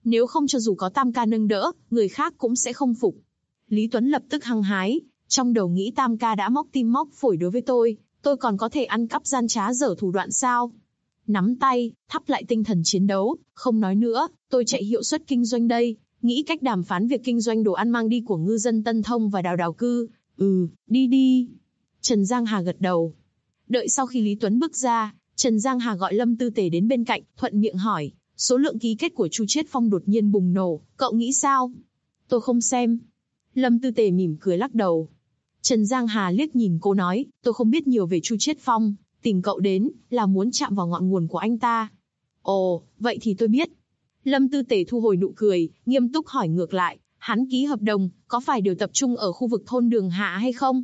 Nếu không cho dù có Tam ca nâng đỡ, người khác cũng sẽ không phục. Lý Tuấn lập tức hăng hái, trong đầu nghĩ Tam ca đã móc tim móc phổi đối với tôi còn có thể ăn cắp gian trá dở thủ đoạn sao? Nắm tay, thắp lại tinh thần chiến đấu, không nói nữa, tôi chạy hiệu suất kinh doanh đây, nghĩ cách đàm phán việc kinh doanh đồ ăn mang đi của ngư dân Tân Thông và Đào Đào Cư. Đi đi. Trần Giang Hà gật đầu. Đợi sau khi Lý Tuấn bước ra, Trần Giang Hà gọi Lâm Tư Tề đến bên cạnh, thuận miệng hỏi, số lượng ký kết của Chu Chiết Phong đột nhiên bùng nổ, cậu nghĩ sao? Tôi không xem. Lâm Tư Tề mỉm cười lắc đầu. Trần Giang Hà liếc nhìn cô nói, tôi không biết nhiều về Chu Chiết Phong, tìm cậu đến, là muốn chạm vào ngọn nguồn của anh ta. Ồ, vậy thì tôi biết. Lâm Tư Tề thu hồi nụ cười, nghiêm túc hỏi ngược lại, hắn ký hợp đồng, có phải đều tập trung ở khu vực thôn Đường Hạ hay không?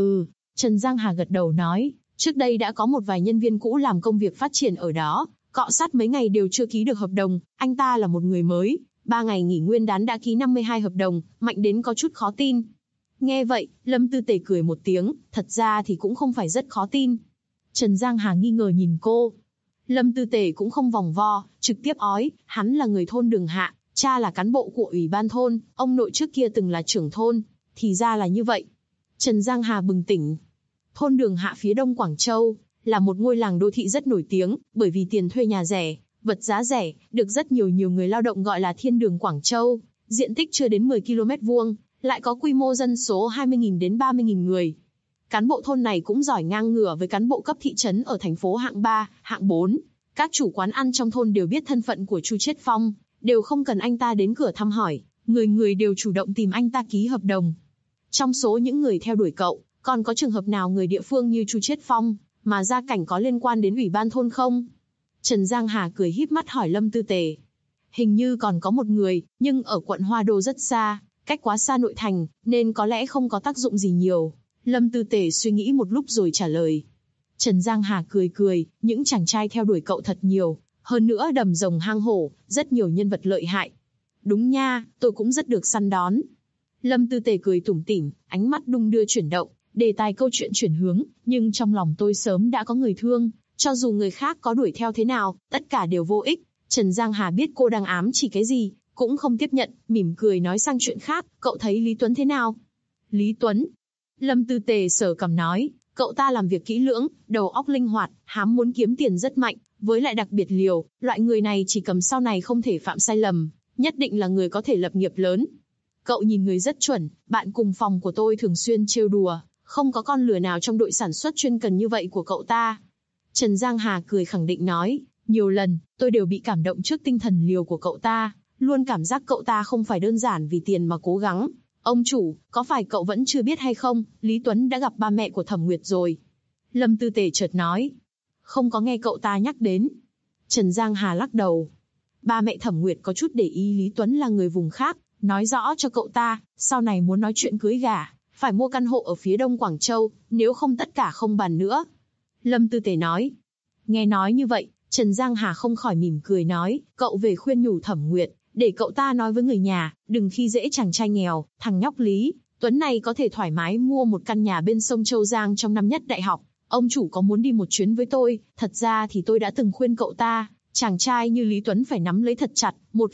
Trần Giang Hà gật đầu nói, trước đây đã có một vài nhân viên cũ làm công việc phát triển ở đó, cọ sát mấy ngày đều chưa ký được hợp đồng, anh ta là một người mới, 3 ngày nghỉ nguyên đán đã ký 52 hợp đồng, mạnh đến có chút khó tin. Nghe vậy, Lâm Tư Tề cười một tiếng, thật ra thì cũng không phải rất khó tin. Trần Giang Hà nghi ngờ nhìn cô. Lâm Tư Tề cũng không vòng vo, trực tiếp ói, hắn là người thôn Đường Hạ, cha là cán bộ của ủy ban thôn, ông nội trước kia từng là trưởng thôn, thì ra là như vậy. Trần Giang Hà bừng tỉnh. Thôn Đường Hạ phía đông Quảng Châu, là một ngôi làng đô thị rất nổi tiếng, bởi vì tiền thuê nhà rẻ, vật giá rẻ, được rất nhiều người lao động gọi là thiên đường Quảng Châu, diện tích chưa đến 10 km vuông, lại có quy mô dân số 20.000 đến 30.000 người. Cán bộ thôn này cũng giỏi ngang ngửa với cán bộ cấp thị trấn ở thành phố hạng 3, hạng 4. Các chủ quán ăn trong thôn đều biết thân phận của Chu Chiết Phong, đều không cần anh ta đến cửa thăm hỏi, người người đều chủ động tìm anh ta ký hợp đồng. Trong số những người theo đuổi cậu, còn có trường hợp nào người địa phương như Chu Chiết Phong, mà gia cảnh có liên quan đến ủy ban thôn không? Trần Giang Hà cười híp mắt hỏi Lâm Tư Tề. Hình như còn có một người, nhưng ở quận Hoa Đô rất xa, cách quá xa nội thành, nên có lẽ không có tác dụng gì nhiều. Lâm Tư Tề suy nghĩ một lúc rồi trả lời. Trần Giang Hà cười, những chàng trai theo đuổi cậu thật nhiều, hơn nữa đầm rồng hang hổ, rất nhiều nhân vật lợi hại. Đúng nha, tôi cũng rất được săn đón. Lâm Tư Tề cười tủm tỉm, ánh mắt đung đưa chuyển động, đề tài câu chuyện chuyển hướng, nhưng trong lòng tôi sớm đã có người thương, cho dù người khác có đuổi theo thế nào, tất cả đều vô ích. Trần Giang Hà biết cô đang ám chỉ cái gì, cũng không tiếp nhận, mỉm cười nói sang chuyện khác, cậu thấy Lý Tuấn thế nào? Lý Tuấn? Lâm Tư Tề sờ cằm nói, cậu ta làm việc kỹ lưỡng, đầu óc linh hoạt, hám muốn kiếm tiền rất mạnh, với lại đặc biệt liều, loại người này chỉ cầm sau này không thể phạm sai lầm, nhất định là người có thể lập nghiệp lớn. Cậu nhìn người rất chuẩn, bạn cùng phòng của tôi thường xuyên trêu đùa, không có con lừa nào trong đội sản xuất chuyên cần như vậy của cậu ta. Trần Giang Hà cười khẳng định nói, nhiều lần, tôi đều bị cảm động trước tinh thần liều của cậu ta, luôn cảm giác cậu ta không phải đơn giản vì tiền mà cố gắng. Ông chủ, có phải cậu vẫn chưa biết hay không, Lý Tuấn đã gặp ba mẹ của Thẩm Nguyệt rồi. Lâm Tư Tề chợt nói, không có nghe cậu ta nhắc đến. Trần Giang Hà lắc đầu. Ba mẹ Thẩm Nguyệt có chút để ý Lý Tuấn là người vùng khác, nói rõ cho cậu ta, sau này muốn nói chuyện cưới gả, phải mua căn hộ ở phía đông Quảng Châu, nếu không tất cả không bàn nữa. Lâm Tư Tề nói. Nghe nói như vậy, Trần Giang Hà không khỏi mỉm cười nói, cậu về khuyên nhủ Thẩm Nguyệt, để cậu ta nói với người nhà, đừng khi dễ chàng trai nghèo, thằng nhóc Lý Tuấn này có thể thoải mái mua một căn nhà bên sông Châu Giang trong năm nhất đại học. Ông chủ có muốn đi một chuyến với tôi, thật ra thì tôi đã từng khuyên cậu ta, chàng trai như Lý Tuấn phải nắm lấy thật chặt.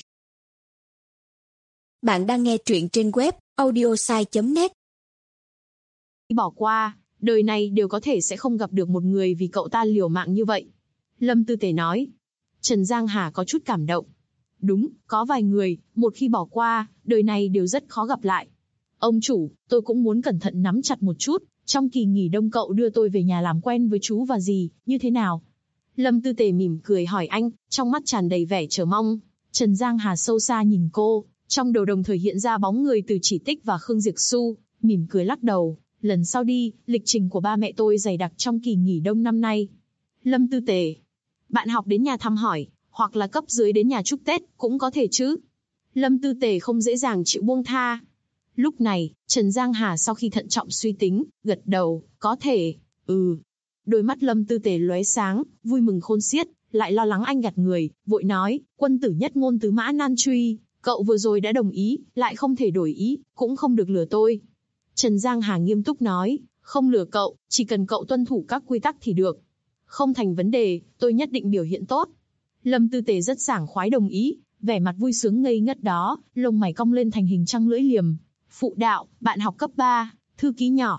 Bạn đang nghe truyện trên web audiosai.net. Bỏ qua, đời này đều có thể sẽ không gặp được một người vì cậu ta liều mạng như vậy. Lâm Tư Tề nói. Trần Giang Hà có chút cảm động. Đúng, có vài người, một khi bỏ qua, đời này đều rất khó gặp lại. Ông chủ, tôi cũng muốn cẩn thận nắm chặt một chút, trong kỳ nghỉ đông cậu đưa tôi về nhà làm quen với chú và dì, như thế nào? Lâm Tư Tề mỉm cười hỏi anh, trong mắt tràn đầy vẻ chờ mong. Trần Giang Hà sâu xa nhìn cô, trong đầu đồng thời hiện ra bóng người Từ Chỉ Tích và Khương Diệp Xu, mỉm cười lắc đầu, lần sau đi, lịch trình của ba mẹ tôi dày đặc trong kỳ nghỉ đông năm nay. Lâm Tư Tề, bạn học đến nhà thăm hỏi, hoặc là cấp dưới đến nhà chúc Tết, cũng có thể chứ. Lâm Tư Tề không dễ dàng chịu buông tha. Lúc này, Trần Giang Hà sau khi thận trọng suy tính, gật đầu, có thể, Đôi mắt Lâm Tư Tề lóe sáng, vui mừng khôn xiết, lại lo lắng anh gạt người, vội nói, quân tử nhất ngôn tứ mã nan truy, cậu vừa rồi đã đồng ý, lại không thể đổi ý, cũng không được lừa tôi. Trần Giang Hà nghiêm túc nói, không lừa cậu, chỉ cần cậu tuân thủ các quy tắc thì được. Không thành vấn đề, tôi nhất định biểu hiện tốt. Lâm Tư Tề rất sảng khoái đồng ý, vẻ mặt vui sướng ngây ngất đó, lông mày cong lên thành hình trăng lưỡi liềm. Phụ đạo, bạn học cấp 3, thư ký nhỏ,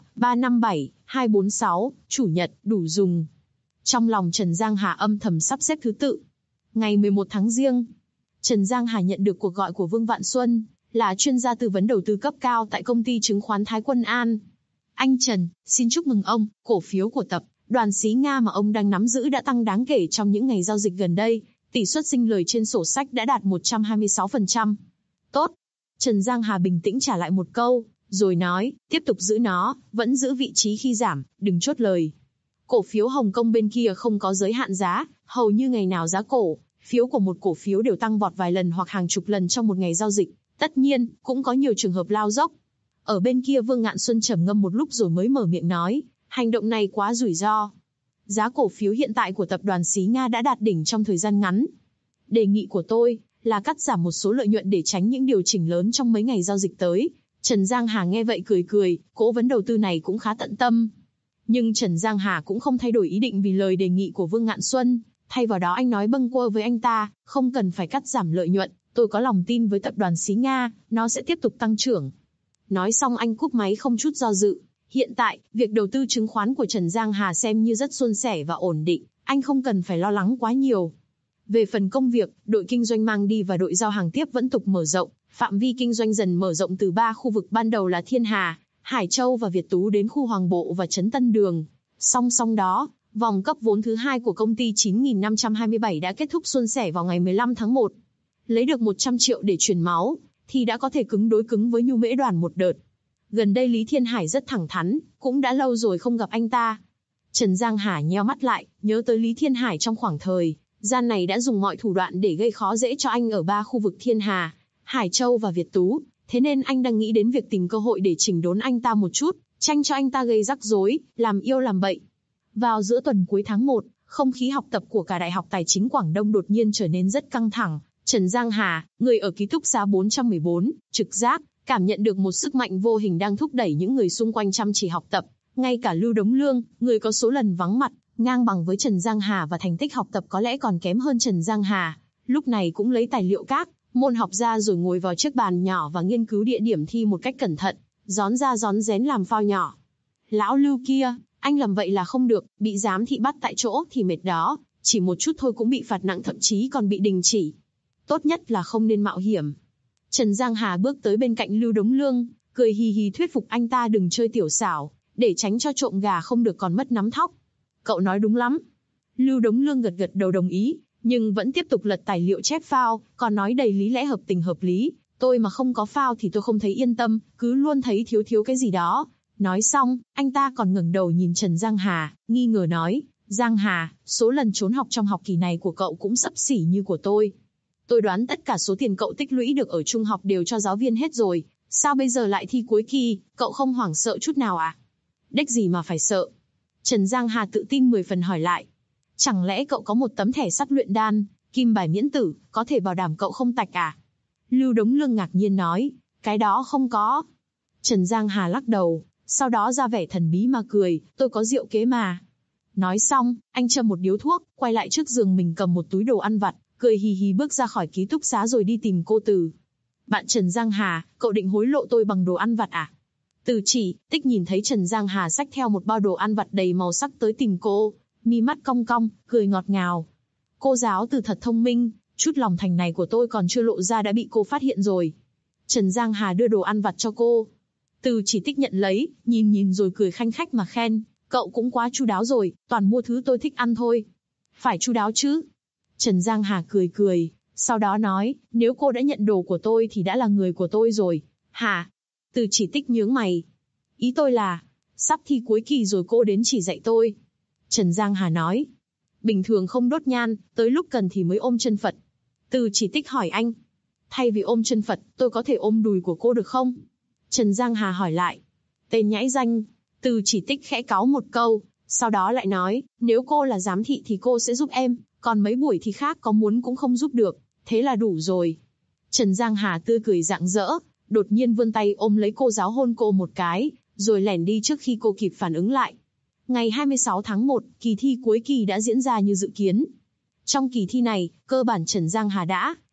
357-246, chủ nhật, đủ dùng. Trong lòng Trần Giang Hà âm thầm sắp xếp thứ tự. Ngày 11 tháng Giêng, Trần Giang Hà nhận được cuộc gọi của Vương Vạn Xuân, là chuyên gia tư vấn đầu tư cấp cao tại công ty chứng khoán Thái Quân An. Anh Trần, xin chúc mừng ông, cổ phiếu của tập đoàn Xí Nga mà ông đang nắm giữ đã tăng đáng kể trong những ngày giao dịch gần đây, tỷ suất sinh lời trên sổ sách đã đạt 126%. Tốt. Trần Giang Hà bình tĩnh trả lại một câu, rồi nói, tiếp tục giữ nó, vẫn giữ vị trí khi giảm, đừng chốt lời. Cổ phiếu Hồng Kông bên kia không có giới hạn giá, hầu như ngày nào giá cổ phiếu của một cổ phiếu đều tăng vọt vài lần hoặc hàng chục lần trong một ngày giao dịch. Tất nhiên, cũng có nhiều trường hợp lao dốc. Ở bên kia Vương Ngạn Xuân trầm ngâm một lúc rồi mới mở miệng nói, hành động này quá rủi ro. Giá cổ phiếu hiện tại của tập đoàn Xí Nga đã đạt đỉnh trong thời gian ngắn. Đề nghị của tôi là cắt giảm một số lợi nhuận để tránh những điều chỉnh lớn trong mấy ngày giao dịch tới. Trần Giang Hà nghe vậy cười cười, cố vấn đầu tư này cũng khá tận tâm. Nhưng Trần Giang Hà cũng không thay đổi ý định vì lời đề nghị của Vương Ngạn Xuân. Thay vào đó anh nói bâng quơ với anh ta, không cần phải cắt giảm lợi nhuận, tôi có lòng tin với tập đoàn Xí Nga, nó sẽ tiếp tục tăng trưởng. Nói xong anh cúp máy không chút do dự. Hiện tại, việc đầu tư chứng khoán của Trần Giang Hà xem như rất suôn sẻ và ổn định, anh không cần phải lo lắng quá nhiều. Về phần công việc, đội kinh doanh mang đi và đội giao hàng tiếp vẫn tục mở rộng, phạm vi kinh doanh dần mở rộng từ 3 khu vực ban đầu là Thiên Hà, Hải Châu và Việt Tú đến khu Hoàng Bộ và Trấn Tân Đường. Song song đó, vòng cấp vốn thứ 2 của công ty 9527 đã kết thúc suôn sẻ vào ngày 15 tháng 1. Lấy được 100 triệu để truyền máu, thì đã có thể cứng đối cứng với Nhu Mễ Đoàn một đợt. Gần đây Lý Thiên Hải rất thẳng thắn, cũng đã lâu rồi không gặp anh ta. Trần Giang Hà nheo mắt lại, nhớ tới Lý Thiên Hải trong khoảng thời gian này đã dùng mọi thủ đoạn để gây khó dễ cho anh ở 3 khu vực Thiên Hà, Hải Châu và Việt Tú. Thế nên anh đang nghĩ đến việc tìm cơ hội để chỉnh đốn anh ta một chút, tranh cho anh ta gây rắc rối, làm yêu làm bậy. Vào giữa tuần cuối tháng 1, không khí học tập của cả Đại học Tài chính Quảng Đông đột nhiên trở nên rất căng thẳng. Trần Giang Hà, người ở ký túc xá 414, trực giác, cảm nhận được một sức mạnh vô hình đang thúc đẩy những người xung quanh chăm chỉ học tập. Ngay cả Lưu Đống Lương, người có số lần vắng mặt, ngang bằng với Trần Giang Hà và thành tích học tập có lẽ còn kém hơn Trần Giang Hà, lúc này cũng lấy tài liệu các môn học ra rồi ngồi vào chiếc bàn nhỏ và nghiên cứu địa điểm thi một cách cẩn thận, rón ra rón rén làm phao nhỏ. Lão Lưu kia, anh làm vậy là không được, bị giám thị bắt tại chỗ thì mệt đó, chỉ một chút thôi cũng bị phạt nặng thậm chí còn bị đình chỉ. Tốt nhất là không nên mạo hiểm. Trần Giang Hà bước tới bên cạnh Lưu Đống Lương, cười hì hì thuyết phục anh ta đừng chơi tiểu xảo, để tránh cho trộm gà không được còn mất nắm thóc. Cậu nói đúng lắm. Lưu Đống Lương gật gật đầu đồng ý, nhưng vẫn tiếp tục lật tài liệu chép phao, còn nói đầy lý lẽ hợp tình hợp lý. Tôi mà không có phao thì tôi không thấy yên tâm, cứ luôn thấy thiếu cái gì đó. Nói xong, anh ta còn ngẩng đầu nhìn Trần Giang Hà, nghi ngờ nói, Giang Hà, số lần trốn học trong học kỳ này của cậu cũng xấp xỉ như của tôi. Tôi đoán tất cả số tiền cậu tích lũy được ở trung học đều cho giáo viên hết rồi, sao bây giờ lại thi cuối kỳ, cậu không hoảng sợ chút nào à? Đếch gì mà phải sợ. Trần Giang Hà tự tin 10 phần hỏi lại. Chẳng lẽ cậu có một tấm thẻ sắt luyện đan, kim bài miễn tử, có thể bảo đảm cậu không tạch à? Lưu Đống Lương ngạc nhiên nói, cái đó không có. Trần Giang Hà lắc đầu, sau đó ra vẻ thần bí mà cười, tôi có diệu kế mà. Nói xong, anh châm một điếu thuốc, quay lại trước giường mình cầm một túi đồ ăn vặt, cười hì hì bước ra khỏi ký túc xá rồi đi tìm cô Từ. Bạn Trần Giang Hà, cậu định hối lộ tôi bằng đồ ăn vặt à? Từ Chỉ, Tích nhìn thấy Trần Giang Hà xách theo một bao đồ ăn vặt đầy màu sắc tới tìm cô, mi mắt cong cong, cười ngọt ngào. Cô giáo Từ thật thông minh, chút lòng thành này của tôi còn chưa lộ ra đã bị cô phát hiện rồi. Trần Giang Hà đưa đồ ăn vặt cho cô. Từ Chỉ Tích nhận lấy, nhìn rồi cười khanh khách mà khen, cậu cũng quá chu đáo rồi, toàn mua thứ tôi thích ăn thôi. Phải chu đáo chứ. Trần Giang Hà cười, sau đó nói, nếu cô đã nhận đồ của tôi thì đã là người của tôi rồi. Hả? Từ Chỉ Tích nhướng mày. Ý tôi là, sắp thi cuối kỳ rồi cô đến chỉ dạy tôi. Trần Giang Hà nói, bình thường không đốt nhang, tới lúc cần thì mới ôm chân Phật. Từ Chỉ Tích hỏi anh, thay vì ôm chân Phật, tôi có thể ôm đùi của cô được không? Trần Giang Hà hỏi lại. Tên nhãi danh. Từ Chỉ Tích khẽ cáu một câu, sau đó lại nói, nếu cô là giám thị thì cô sẽ giúp em, còn mấy buổi thi khác có muốn cũng không giúp được, thế là đủ rồi. Trần Giang Hà tươi cười rạng rỡ, đột nhiên vươn tay ôm lấy cô giáo hôn cô một cái, rồi lẻn đi trước khi cô kịp phản ứng lại. Ngày 26 tháng 1, kỳ thi cuối kỳ đã diễn ra như dự kiến. Trong kỳ thi này, cơ bản Trần Giang Hà đã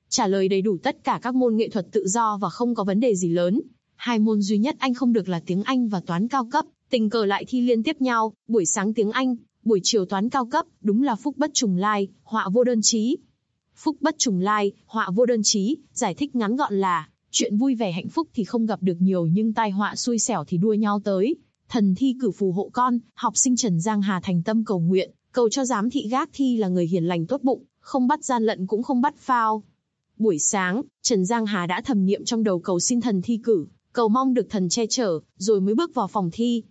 trả lời đầy đủ tất cả các môn nghệ thuật tự do và không có vấn đề gì lớn. 2 môn duy nhất anh không được là tiếng Anh và toán cao cấp, tình cờ lại thi liên tiếp nhau, buổi sáng tiếng Anh, buổi chiều toán cao cấp, đúng là phúc bất trùng lai, họa vô đơn chí. Phúc bất trùng lai, họa vô đơn chí, giải thích ngắn gọn là, chuyện vui vẻ hạnh phúc thì không gặp được nhiều nhưng tai họa xui xẻo thì đua nhau tới. Thần thi cử phù hộ con, học sinh Trần Giang Hà thành tâm cầu nguyện, cầu cho giám thị gác thi là người hiền lành tốt bụng, không bắt gian lận cũng không bắt phao. Buổi sáng, Trần Giang Hà đã thầm niệm trong đầu cầu xin thần thi cử, cầu mong được thần che chở, rồi mới bước vào phòng thi.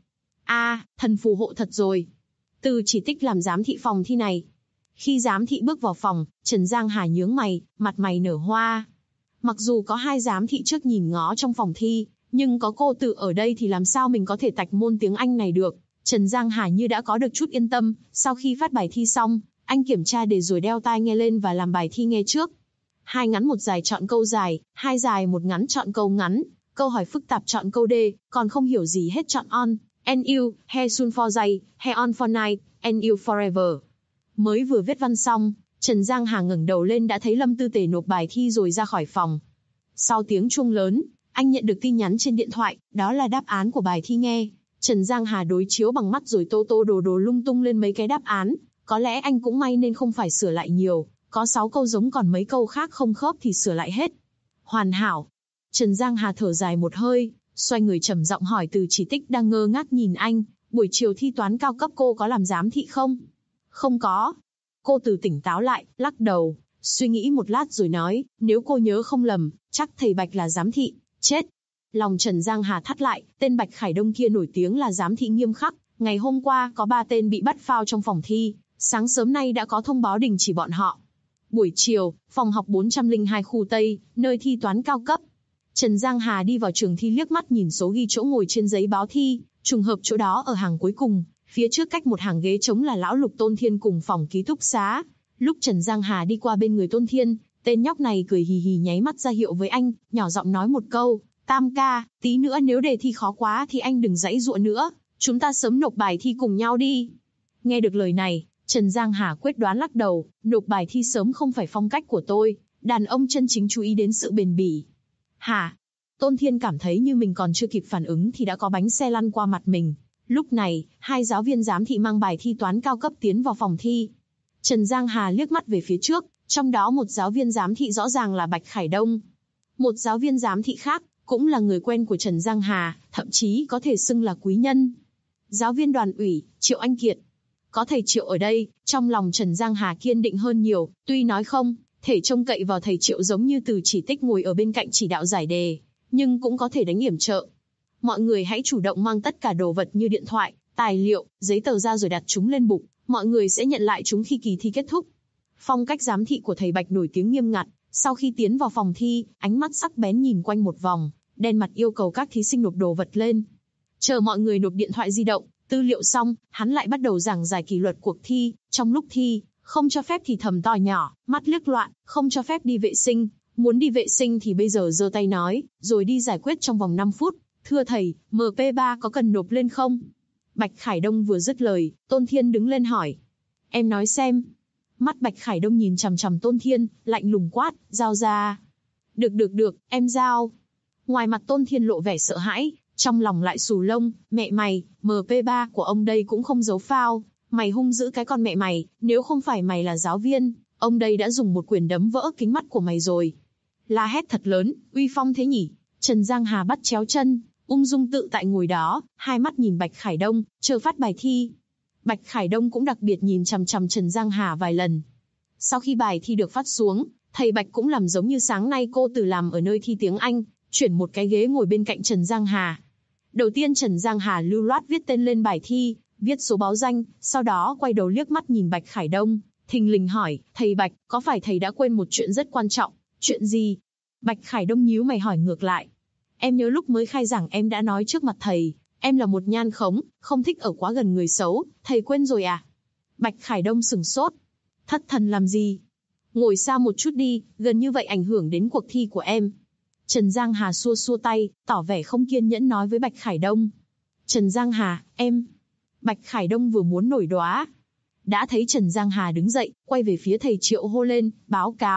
Thần phù hộ thật rồi. Từ chỉ tích làm giám thị phòng thi này. Khi giám thị bước vào phòng, Trần Giang Hà nhướng mày, mặt mày nở hoa. Mặc dù có 2 giám thị trước nhìn ngó trong phòng thi, nhưng có cô Từ ở đây thì làm sao mình có thể tạch môn tiếng Anh này được. Trần Giang Hà như đã có được chút yên tâm, sau khi phát bài thi xong, anh kiểm tra đề rồi đeo tai nghe lên và làm bài thi nghe trước. 2 ngắn 1 dài chọn câu dài, 2 dài 1 ngắn chọn câu ngắn, câu hỏi phức tạp chọn câu D, còn không hiểu gì hết chọn on, and you, he soon for day, he on for night, and you forever. Mới vừa viết văn xong, Trần Giang Hà ngẩng đầu lên đã thấy Lâm Tư Tề nộp bài thi rồi ra khỏi phòng. Sau tiếng chuông lớn, anh nhận được tin nhắn trên điện thoại, đó là đáp án của bài thi nghe. Trần Giang Hà đối chiếu bằng mắt rồi tô đồ lung tung lên mấy cái đáp án. Có lẽ anh cũng may nên không phải sửa lại nhiều, có 6 câu giống còn mấy câu khác không khớp thì sửa lại hết. Hoàn hảo. Trần Giang Hà thở dài một hơi, xoay người trầm giọng hỏi Từ Chỉ Tích đang ngơ ngác nhìn anh, buổi chiều thi toán cao cấp cô có làm giám thị không? Không có. Cô Từ tỉnh táo lại, lắc đầu, suy nghĩ một lát rồi nói, nếu cô nhớ không lầm, chắc thầy Bạch là giám thị. Chết. Lòng Trần Giang Hà thắt lại, tên Bạch Khải Đông kia nổi tiếng là giám thị nghiêm khắc, ngày hôm qua có 3 tên bị bắt phao trong phòng thi, sáng sớm nay đã có thông báo đình chỉ bọn họ. Buổi chiều, phòng học 402 khu Tây, nơi thi toán cao cấp. Trần Giang Hà đi vào trường thi liếc mắt nhìn số ghi chỗ ngồi trên giấy báo thi, trùng hợp chỗ đó ở hàng cuối cùng, phía trước cách một hàng ghế trống là lão Lục Tôn Thiên cùng phòng ký túc xá. Lúc Trần Giang Hà đi qua bên người Tôn Thiên, tên nhóc này cười hì hì nháy mắt ra hiệu với anh, nhỏ giọng nói một câu, Tam ca, tí nữa nếu đề thi khó quá thì anh đừng giãy giụa nữa, chúng ta sớm nộp bài thi cùng nhau đi. Nghe được lời này, Trần Giang Hà quyết đoán lắc đầu, nộp bài thi sớm không phải phong cách của tôi, đàn ông chân chính chú ý đến sự bền bỉ. Hả? Tôn Thiên cảm thấy như mình còn chưa kịp phản ứng thì đã có bánh xe lăn qua mặt mình. Lúc này, 2 giáo viên giám thị mang bài thi toán cao cấp tiến vào phòng thi. Trần Giang Hà liếc mắt về phía trước, trong đó một giáo viên giám thị rõ ràng là Bạch Khải Đông. Một giáo viên giám thị khác, cũng là người quen của Trần Giang Hà, thậm chí có thể xưng là quý nhân. Giáo viên đoàn ủy, Triệu Anh Kiệt. Có thầy Triệu ở đây, trong lòng Trần Giang Hà kiên định hơn nhiều, tuy nói không thể trông cậy vào thầy Triệu giống như Từ Chỉ Tích ngồi ở bên cạnh chỉ đạo giải đề, nhưng cũng có thể đánh yểm trợ. Mọi người hãy chủ động mang tất cả đồ vật như điện thoại, tài liệu, giấy tờ ra rồi đặt chúng lên bục, mọi người sẽ nhận lại chúng khi kỳ thi kết thúc. Phong cách giám thị của thầy Bạch nổi tiếng nghiêm ngặt, sau khi tiến vào phòng thi, ánh mắt sắc bén nhìn quanh một vòng, đen mặt yêu cầu các thí sinh nộp đồ vật lên. Chờ mọi người nộp điện thoại di động, tư liệu xong, hắn lại bắt đầu giảng giải kỷ luật cuộc thi, trong lúc thi, không cho phép thì thầm to nhỏ, mắt liếc loạn, không cho phép đi vệ sinh, muốn đi vệ sinh thì bây giờ giơ tay nói, rồi đi giải quyết trong vòng 5 phút. Thưa thầy, MP3 có cần nộp lên không? Bạch Khải Đông vừa dứt lời, Tôn Thiên đứng lên hỏi. Em nói xem. Mắt Bạch Khải Đông nhìn chằm chằm Tôn Thiên, lạnh lùng quát, giao ra. Được, em giao. Ngoài mặt Tôn Thiên lộ vẻ sợ hãi, trong lòng lại xù lông, mẹ mày, MP3 của ông đây cũng không giấu phao. Mày hung dữ cái con mẹ mày, nếu không phải mày là giáo viên, ông đây đã dùng một quyền đấm vỡ kính mắt của mày rồi. La hét thật lớn, uy phong thế nhỉ? Trần Giang Hà bắt chéo chân, ung dung tự tại ngồi đó, hai mắt nhìn Bạch Khải Đông, chờ phát bài thi. Bạch Khải Đông cũng đặc biệt nhìn chằm chằm Trần Giang Hà vài lần. Sau khi bài thi được phát xuống, thầy Bạch cũng làm giống như sáng nay cô Từ làm ở nơi thi tiếng Anh, chuyển một cái ghế ngồi bên cạnh Trần Giang Hà. Đầu tiên Trần Giang Hà lưu loát viết tên lên bài thi, viết số báo danh, sau đó quay đầu liếc mắt nhìn Bạch Khải Đông, thình lình hỏi, thầy Bạch, có phải thầy đã quên một chuyện rất quan trọng? Chuyện gì? Bạch Khải Đông nhíu mày hỏi ngược lại. Em nhớ lúc mới khai giảng em đã nói trước mặt thầy, em là một nhan khống, không thích ở quá gần người xấu, thầy quên rồi à? Bạch Khải Đông sửng sốt. Thất thần làm gì? Ngồi xa một chút đi, gần như vậy ảnh hưởng đến cuộc thi của em. Trần Giang Hà xua xua tay, tỏ vẻ không kiên nhẫn nói với Bạch Khải Đông. Trần Giang Hà, em... Bạch Khải Đông vừa muốn nổi đoá. Đã thấy Trần Giang Hà đứng dậy, quay về phía thầy Triệu hô lên, báo cáo.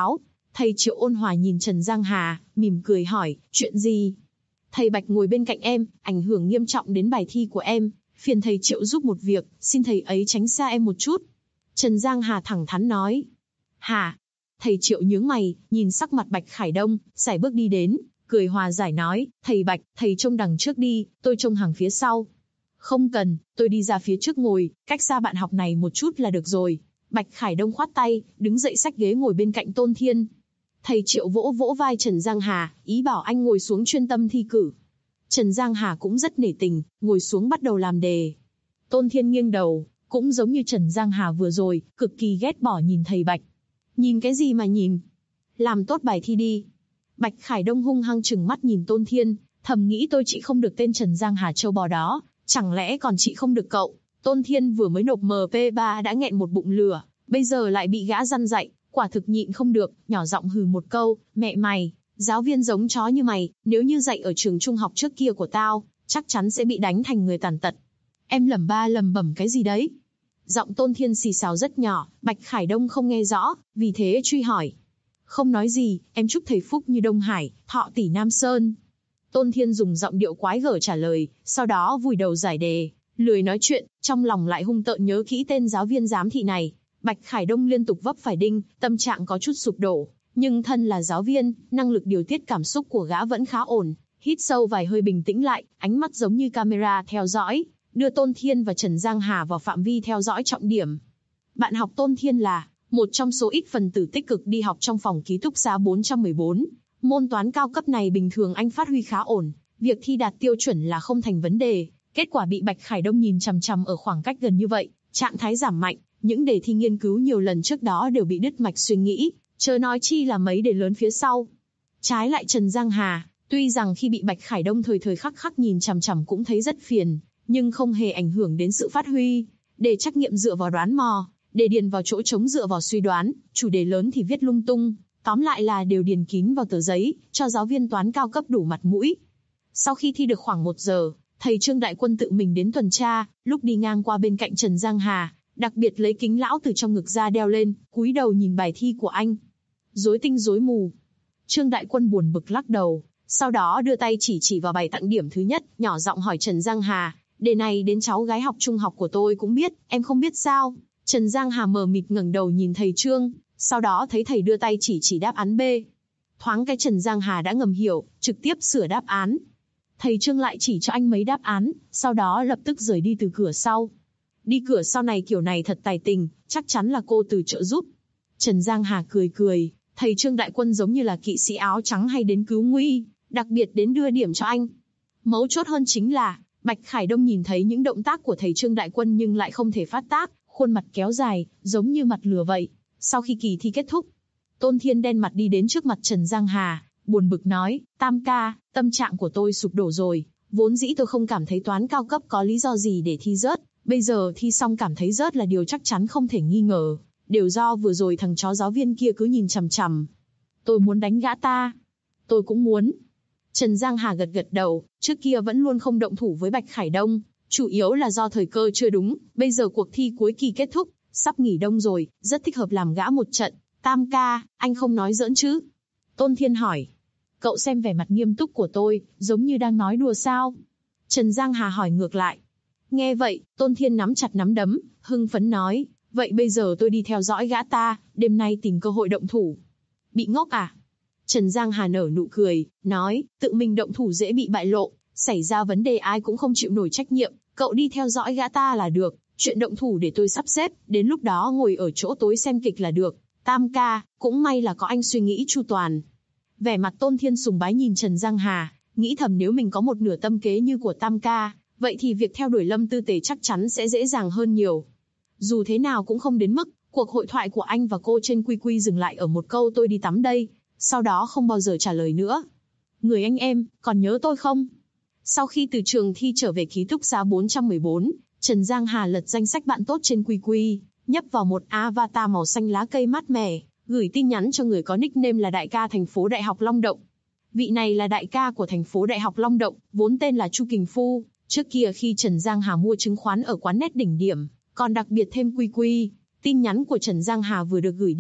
Thầy Triệu ôn hòa nhìn Trần Giang Hà, mỉm cười hỏi, chuyện gì? Thầy Bạch ngồi bên cạnh em, ảnh hưởng nghiêm trọng đến bài thi của em, phiền thầy Triệu giúp một việc, xin thầy ấy tránh xa em một chút. Trần Giang Hà thẳng thắn nói. Hả? Thầy Triệu nhướng mày, nhìn sắc mặt Bạch Khải Đông, sải bước đi đến, cười hòa giải nói, thầy Bạch, thầy trông đằng trước đi, tôi trông hàng phía sau. Không cần, tôi đi ra phía trước ngồi, cách xa bạn học này một chút là được rồi. Bạch Khải Đông khoát tay, đứng dậy xách ghế ngồi bên cạnh Tôn Thiên. Thầy Triệu vỗ vỗ vai Trần Giang Hà, ý bảo anh ngồi xuống chuyên tâm thi cử. Trần Giang Hà cũng rất nể tình, ngồi xuống bắt đầu làm đề. Tôn Thiên nghiêng đầu, cũng giống như Trần Giang Hà vừa rồi, cực kỳ ghét bỏ nhìn thầy Bạch. Nhìn cái gì mà nhìn? Làm tốt bài thi đi. Bạch Khải Đông hung hăng trừng mắt nhìn Tôn Thiên, thầm nghĩ tôi trị không được tên Trần Giang Hà châu bò đó, chẳng lẽ còn trị không được cậu? Tôn Thiên vừa mới nộp MP3 đã nghẹn một bụng lửa, bây giờ lại bị gã răn dạy, quả thực nhịn không được, nhỏ giọng hừ một câu, mẹ mày, giáo viên giống chó như mày, nếu như dạy ở trường trung học trước kia của tao, chắc chắn sẽ bị đánh thành người tàn tật. Em lẩm ba lẩm bẩm cái gì đấy? Giọng Tôn Thiên xì xào rất nhỏ, Bạch Khải Đông không nghe rõ, vì thế truy hỏi. Không nói gì, em chúc thầy phúc như Đông Hải, thọ tỷ Nam Sơn. Tôn Thiên dùng giọng điệu quái gở trả lời, sau đó vùi đầu giải đề, lười nói chuyện, trong lòng lại hung tợn nhớ kỹ tên giáo viên giám thị này. Bạch Khải Đông liên tục vấp phải đinh, tâm trạng có chút sụp đổ, nhưng thân là giáo viên, năng lực điều tiết cảm xúc của gã vẫn khá ổn. Hít sâu vài hơi bình tĩnh lại, ánh mắt giống như camera theo dõi, đưa Tôn Thiên và Trần Giang Hà vào phạm vi theo dõi trọng điểm. Bạn học Tôn Thiên là một trong số ít phần tử tích cực đi học trong phòng ký túc xá 414. Môn toán cao cấp này bình thường anh phát huy khá ổn, việc thi đạt tiêu chuẩn là không thành vấn đề. Kết quả bị Bạch Khải Đông nhìn chằm chằm ở khoảng cách gần như vậy, trạng thái giảm mạnh, những đề thi nghiên cứu nhiều lần trước đó đều bị đứt mạch suy nghĩ, chớ nói chi là mấy đề lớn phía sau. Trái lại Trần Giang Hà, tuy rằng khi bị Bạch Khải Đông thời thời khắc khắc nhìn chằm chằm cũng thấy rất phiền, nhưng không hề ảnh hưởng đến sự phát huy. Đề trắc nghiệm dựa vào đoán mò, đề điền vào chỗ trống dựa vào suy đoán, chủ đề lớn thì viết lung tung, tóm lại là đều điền kín vào tờ giấy, cho giáo viên toán cao cấp đủ mặt mũi. Sau khi thi được khoảng 1 giờ, thầy Trương Đại Quân tự mình đến tuần tra, lúc đi ngang qua bên cạnh Trần Giang Hà, đặc biệt lấy kính lão từ trong ngực ra đeo lên, cúi đầu nhìn bài thi của anh. Rối tinh rối mù. Trương Đại Quân buồn bực lắc đầu, sau đó đưa tay chỉ vào bài tặng điểm thứ nhất, nhỏ giọng hỏi Trần Giang Hà, đề này đến cháu gái học trung học của tôi cũng biết, em không biết sao? Trần Giang Hà mờ mịt ngẩng đầu nhìn thầy Trương, sau đó thấy thầy đưa tay chỉ đáp án B. Thoáng cái Trần Giang Hà đã ngầm hiểu, trực tiếp sửa đáp án. Thầy Trương lại chỉ cho anh mấy đáp án, sau đó lập tức rời đi từ cửa sau. Đi cửa sau này kiểu này thật tài tình, chắc chắn là cô từ trợ giúp. Trần Giang Hà cười, thầy Trương Đại Quân giống như là kỵ sĩ áo trắng hay đến cứu nguy, đặc biệt đến đưa điểm cho anh. Mấu chốt hơn chính là, Bạch Khải Đông nhìn thấy những động tác của thầy Trương Đại Quân nhưng lại không thể phát tác, khuôn mặt kéo dài, giống như mặt lửa vậy. Sau khi kỳ thi kết thúc, Tôn Thiên đen mặt đi đến trước mặt Trần Giang Hà, buồn bực nói, Tam ca, tâm trạng của tôi sụp đổ rồi, vốn dĩ tôi không cảm thấy toán cao cấp có lý do gì để thi rớt, bây giờ thi xong cảm thấy rớt là điều chắc chắn không thể nghi ngờ, đều do vừa rồi thằng chó giáo viên kia cứ nhìn chằm chằm. Tôi muốn đánh gã ta. Tôi cũng muốn. Trần Giang Hà gật đầu, trước kia vẫn luôn không động thủ với Bạch Khải Đông, chủ yếu là do thời cơ chưa đúng, bây giờ cuộc thi cuối kỳ kết thúc, sắp nghỉ đông rồi, rất thích hợp làm gã một trận. Tam ca, anh không nói giỡn chứ? Tôn Thiên hỏi. Cậu xem vẻ mặt nghiêm túc của tôi, giống như đang nói đùa sao? Trần Giang Hà hỏi ngược lại. Nghe vậy, Tôn Thiên nắm chặt nắm đấm, hưng phấn nói, vậy bây giờ tôi đi theo dõi gã ta, đêm nay tìm cơ hội động thủ. Bị ngốc à? Trần Giang Hà nở nụ cười, nói, tự mình động thủ dễ bị bại lộ, xảy ra vấn đề ai cũng không chịu nổi trách nhiệm, cậu đi theo dõi gã ta là được, chuyện động thủ để tôi sắp xếp, đến lúc đó ngồi ở chỗ tối xem kịch là được. Tam ca, cũng may là có anh suy nghĩ chu toàn. Vẻ mặt Tôn Thiên sùng bái nhìn Trần Giang Hà, nghĩ thầm nếu mình có một nửa tâm kế như của Tam ca, vậy thì việc theo đuổi Lâm Tư Tề chắc chắn sẽ dễ dàng hơn nhiều. Dù thế nào cũng không đến mức, cuộc hội thoại của anh và cô trên QQ dừng lại ở một câu tôi đi tắm đây, sau đó không bao giờ trả lời nữa. Người anh em, còn nhớ tôi không? Sau khi từ trường thi trở về ký túc xá 414, Trần Giang Hà lật danh sách bạn tốt trên QQ, nhấp vào một avatar màu xanh lá cây mát mẻ, gửi tin nhắn cho người có nickname là đại ca thành phố Đại học Long Động. Vị này là đại ca của thành phố Đại học Long Động, vốn tên là Chu Kình Phu. Trước kia khi Trần Giang Hà mua chứng khoán ở quán net đỉnh điểm, còn đặc biệt thêm QQ. Tin nhắn của Trần Giang Hà vừa được gửi đi,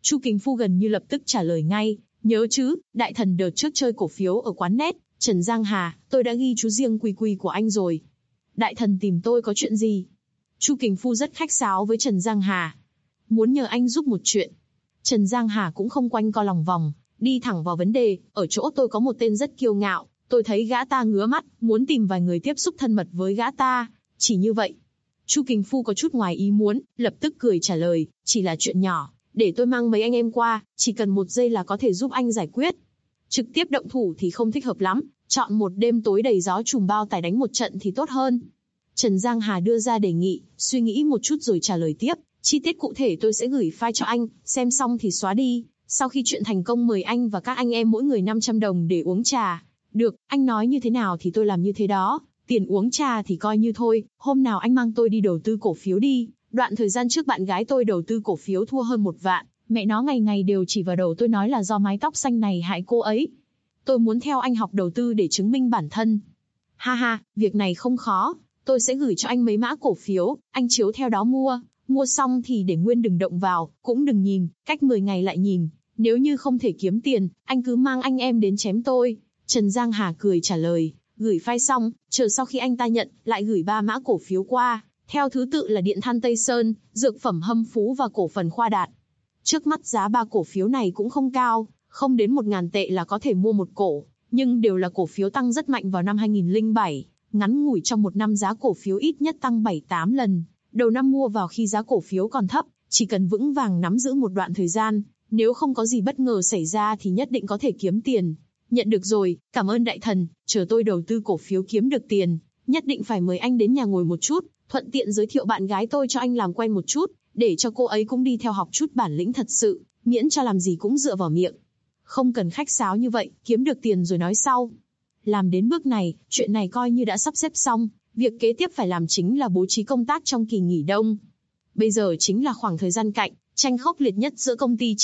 Chu Kình Phu gần như lập tức trả lời ngay, nhớ chứ, đại thần đợt trước chơi cổ phiếu ở quán net, Trần Giang Hà, tôi đã ghi chú riêng quy của anh rồi. Đại thần tìm tôi có chuyện gì? Chu Kình Phu rất khách sáo với Trần Giang Hà. Muốn nhờ anh giúp một chuyện. Trần Giang Hà cũng không quanh co lòng vòng, đi thẳng vào vấn đề, ở chỗ tôi có một tên rất kiêu ngạo, tôi thấy gã ta ngứa mắt, muốn tìm vài người tiếp xúc thân mật với gã ta, chỉ như vậy. Chu Kình Phu có chút ngoài ý muốn, lập tức cười trả lời, chỉ là chuyện nhỏ, để tôi mang mấy anh em qua, chỉ cần 1 giây là có thể giúp anh giải quyết. Trực tiếp động thủ thì không thích hợp lắm, chọn một đêm tối đầy gió trùm bao tải đánh một trận thì tốt hơn. Trần Giang Hà đưa ra đề nghị, suy nghĩ một chút rồi trả lời tiếp, chi tiết cụ thể tôi sẽ gửi file cho anh, xem xong thì xóa đi, sau khi chuyện thành công mời anh và các anh em mỗi người 500 đồng để uống trà. Được, anh nói như thế nào thì tôi làm như thế đó, tiền uống trà thì coi như thôi, hôm nào anh mang tôi đi đầu tư cổ phiếu đi, đoạn thời gian trước bạn gái tôi đầu tư cổ phiếu thua hơn 1 vạn, mẹ nó ngày ngày đều chỉ vào đầu tôi nói là do mái tóc xanh này hại cô ấy. Tôi muốn theo anh học đầu tư để chứng minh bản thân. Ha ha, việc này không khó, tôi sẽ gửi cho anh mấy mã cổ phiếu, anh chiếu theo đó mua xong thì để nguyên đừng động vào, cũng đừng nhìn, cách 10 ngày lại nhìn, nếu như không thể kiếm tiền, anh cứ mang anh em đến chém tôi. Trần Giang Hà cười trả lời, gửi file xong, chờ sau khi anh ta nhận, lại gửi 3 mã cổ phiếu qua, theo thứ tự là Điện Than Tây Sơn, Dược phẩm Hâm Phú và cổ phần Khoa Đạt. Trước mắt giá 3 cổ phiếu này cũng không cao, không đến 1.000 tệ là có thể mua một cổ, nhưng đều là cổ phiếu tăng rất mạnh vào năm 2007, ngắn ngủi trong một năm giá cổ phiếu ít nhất tăng 7-8 lần. Đầu năm mua vào khi giá cổ phiếu còn thấp, chỉ cần vững vàng nắm giữ một đoạn thời gian, nếu không có gì bất ngờ xảy ra thì nhất định có thể kiếm tiền. Nhận được rồi, cảm ơn đại thần, chờ tôi đầu tư cổ phiếu kiếm được tiền, nhất định phải mời anh đến nhà ngồi một chút, thuận tiện giới thiệu bạn gái tôi cho anh làm quen một chút, để cho cô ấy cũng đi theo học chút bản lĩnh thật sự, miễn cho làm gì cũng dựa vào miệng. Không cần khách sáo như vậy, kiếm được tiền rồi nói sau. Làm đến bước này, chuyện này coi như đã sắp xếp xong, việc kế tiếp phải làm chính là bố trí công tác trong kỳ nghỉ đông. Bây giờ chính là khoảng thời gian cạnh tranh khốc liệt nhất giữa công ty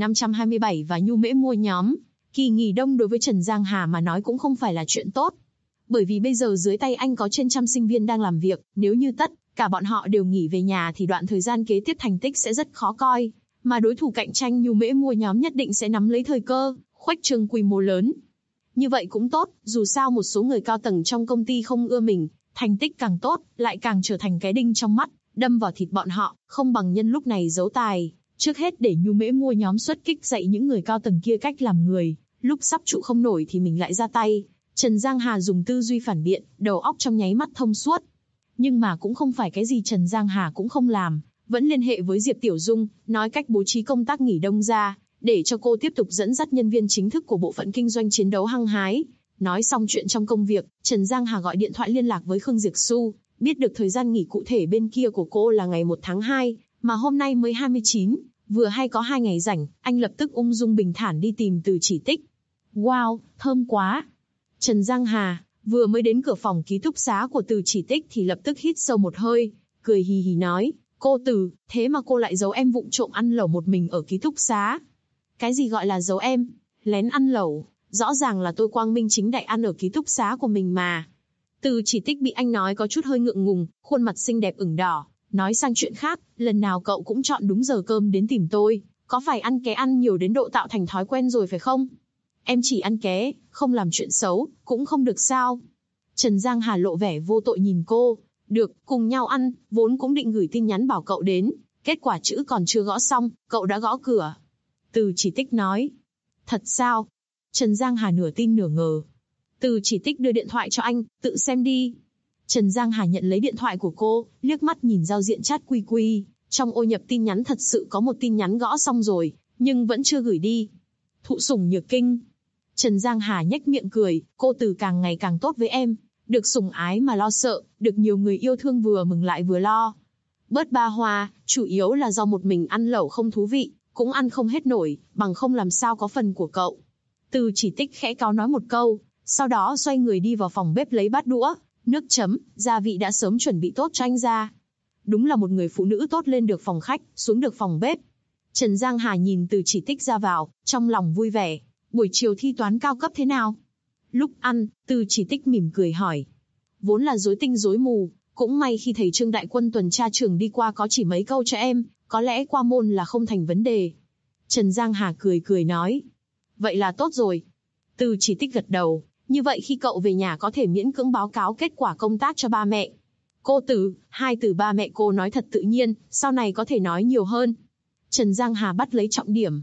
9527 và Nhu Mễ Mua nhóm. Kỳ nghỉ đông đối với Trần Giang Hà mà nói cũng không phải là chuyện tốt. Bởi vì bây giờ dưới tay anh có trên 100 sinh viên đang làm việc, nếu như tất cả bọn họ đều nghỉ về nhà thì đoạn thời gian kế tiếp thành tích sẽ rất khó coi. Mà đối thủ cạnh tranh Nhu Mễ Mua nhóm nhất định sẽ nắm lấy thời cơ, khuếch trương quy mô lớn. Như vậy cũng tốt, dù sao một số người cao tầng trong công ty không ưa mình, thành tích càng tốt, lại càng trở thành cái đinh trong mắt, đâm vào thịt bọn họ, không bằng nhân lúc này giấu tài. Trước hết để Nhu Mễ Mua nhóm xuất kích dạy những người cao tầng kia cách làm người, lúc sắp trụ không nổi thì mình lại ra tay. Trần Giang Hà dùng tư duy phản biện, đầu óc trong nháy mắt thông suốt. Nhưng mà cũng không phải cái gì Trần Giang Hà cũng không làm, vẫn liên hệ với Diệp Tiểu Dung, nói cách bố trí công tác nghỉ đông ra, để cho cô tiếp tục dẫn dắt nhân viên chính thức của bộ phận kinh doanh chiến đấu hăng hái. Nói xong chuyện trong công việc, Trần Giang Hà gọi điện thoại liên lạc với Khương Diệp Xu, biết được thời gian nghỉ cụ thể bên kia của cô là ngày 1 tháng 2, mà hôm nay mới 29, vừa hay có 2 ngày rảnh, anh lập tức ung dung bình thản đi tìm Từ Chỉ Tích. Wow, thơm quá! Trần Giang Hà vừa mới đến cửa phòng ký túc xá của Từ Chỉ Tích thì lập tức hít sâu một hơi, cười hì hì nói, cô Từ, thế mà cô lại giấu em vụng trộm ăn lẩu một mình ở ký túc xá. Cái gì gọi là giấu em? Lén ăn lẩu, rõ ràng là tôi quang minh chính đại ăn ở ký túc xá của mình mà. Từ Chỉ Tích bị anh nói có chút hơi ngượng ngùng, khuôn mặt xinh đẹp ửng đỏ, nói sang chuyện khác, lần nào cậu cũng chọn đúng giờ cơm đến tìm tôi, có phải ăn ké ăn nhiều đến độ tạo thành thói quen rồi phải không? Em chỉ ăn ké, không làm chuyện xấu, cũng không được sao? Trần Giang Hà lộ vẻ vô tội nhìn cô, được, cùng nhau ăn, vốn cũng định gửi tin nhắn bảo cậu đến, kết quả chữ còn chưa gõ xong, cậu đã gõ cửa. Từ Chỉ Tích nói, thật sao? Trần Giang Hà nửa tin nửa ngờ. Từ Chỉ Tích đưa điện thoại cho anh, tự xem đi. Trần Giang Hà nhận lấy điện thoại của cô, liếc mắt nhìn giao diện chat QQ, trong ô nhập tin nhắn thật sự có một tin nhắn gõ xong rồi, nhưng vẫn chưa gửi đi. Thụ sủng nhược kinh. Trần Giang Hà nhếch miệng cười, cô Từ càng ngày càng tốt với em, được sủng ái mà lo sợ, được nhiều người yêu thương vừa mừng lại vừa lo. Bớt ba hoa, chủ yếu là do một mình ăn lẩu không thú vị, cũng ăn không hết nổi, bằng không làm sao có phần của cậu. Từ Chỉ Tích khẽ cáu nói một câu, sau đó xoay người đi vào phòng bếp lấy bát đũa, nước chấm, gia vị đã sớm chuẩn bị tốt cho anh ra. Đúng là một người phụ nữ tốt lên được phòng khách, xuống được phòng bếp. Trần Giang Hà nhìn Từ Chỉ Tích ra vào, trong lòng vui vẻ. Buổi chiều thi toán cao cấp thế nào? Lúc ăn, Từ Chỉ Tích mỉm cười hỏi. Vốn là rối tinh rối mù, cũng may khi thầy Trương Đại Quân tuần tra trường đi qua có chỉ mấy câu cho em, có lẽ qua môn là không thành vấn đề. Trần Giang Hà cười cười nói. Vậy là tốt rồi. Từ Chỉ Tích gật đầu. Như vậy khi cậu về nhà có thể miễn cưỡng báo cáo kết quả công tác cho ba mẹ. Cô Từ, hai từ ba mẹ cô nói thật tự nhiên, sau này có thể nói nhiều hơn. Trần Giang Hà bắt lấy trọng điểm.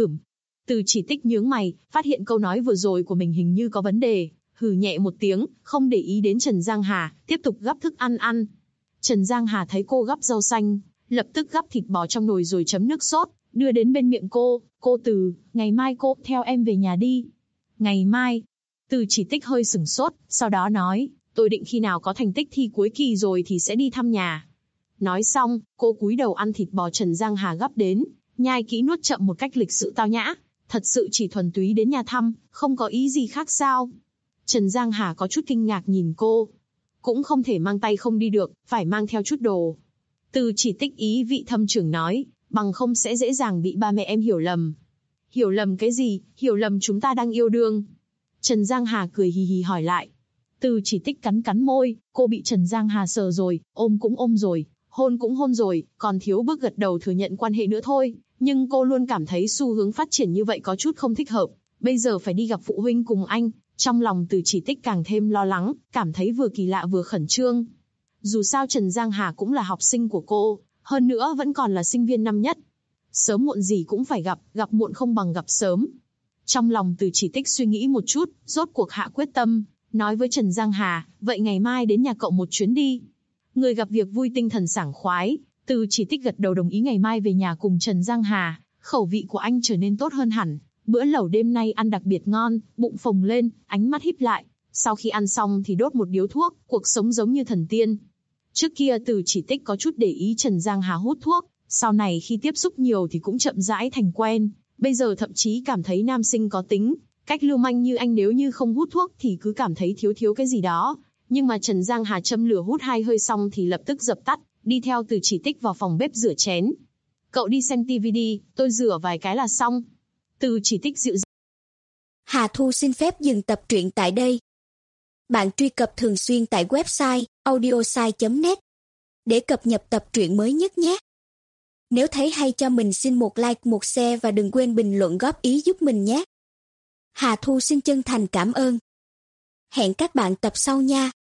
Từ Chỉ Tích nhướng mày, phát hiện câu nói vừa rồi của mình hình như có vấn đề. Hừ nhẹ một tiếng, không để ý đến Trần Giang Hà, tiếp tục gắp thức ăn ăn. Trần Giang Hà thấy cô gắp rau xanh, lập tức gắp thịt bò trong nồi rồi chấm nước sốt, đưa đến bên miệng cô. Cô Từ, ngày mai cô theo em về nhà đi. Ngày mai? Từ Chỉ Tích hơi sửng sốt, sau đó nói, tôi định khi nào có thành tích thi cuối kỳ rồi thì sẽ đi thăm nhà. Nói xong, cô cúi đầu ăn thịt bò Trần Giang Hà gắp đến, nhai kỹ nuốt chậm một cách lịch sự tao nhã. Thật sự chỉ thuần túy đến nhà thăm, không có ý gì khác sao? Trần Giang Hà có chút kinh ngạc nhìn cô. Cũng không thể mang tay không đi được, phải mang theo chút đồ. Từ Chỉ Tích ý vị thâm trường nói, bằng không sẽ dễ dàng bị ba mẹ em hiểu lầm. Hiểu lầm cái gì? Hiểu lầm chúng ta đang yêu đương. Trần Giang Hà cười hì hì hỏi lại. Từ Chỉ Tích cắn cắn môi, cô bị Trần Giang Hà sờ rồi, ôm cũng ôm rồi, hôn cũng hôn rồi, còn thiếu bước gật đầu thừa nhận quan hệ nữa thôi. Nhưng cô luôn cảm thấy xu hướng phát triển như vậy có chút không thích hợp. Bây giờ phải đi gặp phụ huynh cùng anh. Trong lòng Từ Chỉ Tích càng thêm lo lắng, cảm thấy vừa kỳ lạ vừa khẩn trương. Dù sao Trần Giang Hà cũng là học sinh của cô, hơn nữa vẫn còn là sinh viên năm nhất. Sớm muộn gì cũng phải gặp muộn không bằng gặp sớm. Trong lòng Từ Chỉ Tích suy nghĩ một chút, rốt cuộc hạ quyết tâm, nói với Trần Giang Hà, vậy ngày mai đến nhà cậu một chuyến đi. Người gặp việc vui tinh thần sảng khoái, Từ Chỉ Tích gật đầu đồng ý ngày mai về nhà cùng Trần Giang Hà, khẩu vị của anh trở nên tốt hơn hẳn. Bữa lẩu đêm nay ăn đặc biệt ngon, bụng phồng lên, ánh mắt híp lại. Sau khi ăn xong thì đốt một điếu thuốc, cuộc sống giống như thần tiên. Trước kia Từ Chỉ Tích có chút để ý Trần Giang Hà hút thuốc, sau này khi tiếp xúc nhiều thì cũng chậm rãi thành quen. Bây giờ thậm chí cảm thấy nam sinh có tính, cách lưu manh như anh nếu như không hút thuốc thì cứ cảm thấy thiếu cái gì đó. Nhưng mà Trần Giang Hà châm lửa hút 2 hơi xong thì lập tức dập tắt, đi theo Từ Chỉ Tích vào phòng bếp rửa chén. Cậu đi xem TV đi, tôi rửa vài cái là xong. Từ Chỉ Tích dịu dàng. Hà Thu xin phép dừng tập truyện tại đây. Bạn truy cập thường xuyên tại website audiosai.net để cập nhật tập truyện mới nhất nhé. Nếu thấy hay cho mình xin một like, một share và đừng quên bình luận góp ý giúp mình nhé. Hà Thu xin chân thành cảm ơn. Hẹn các bạn tập sau nha.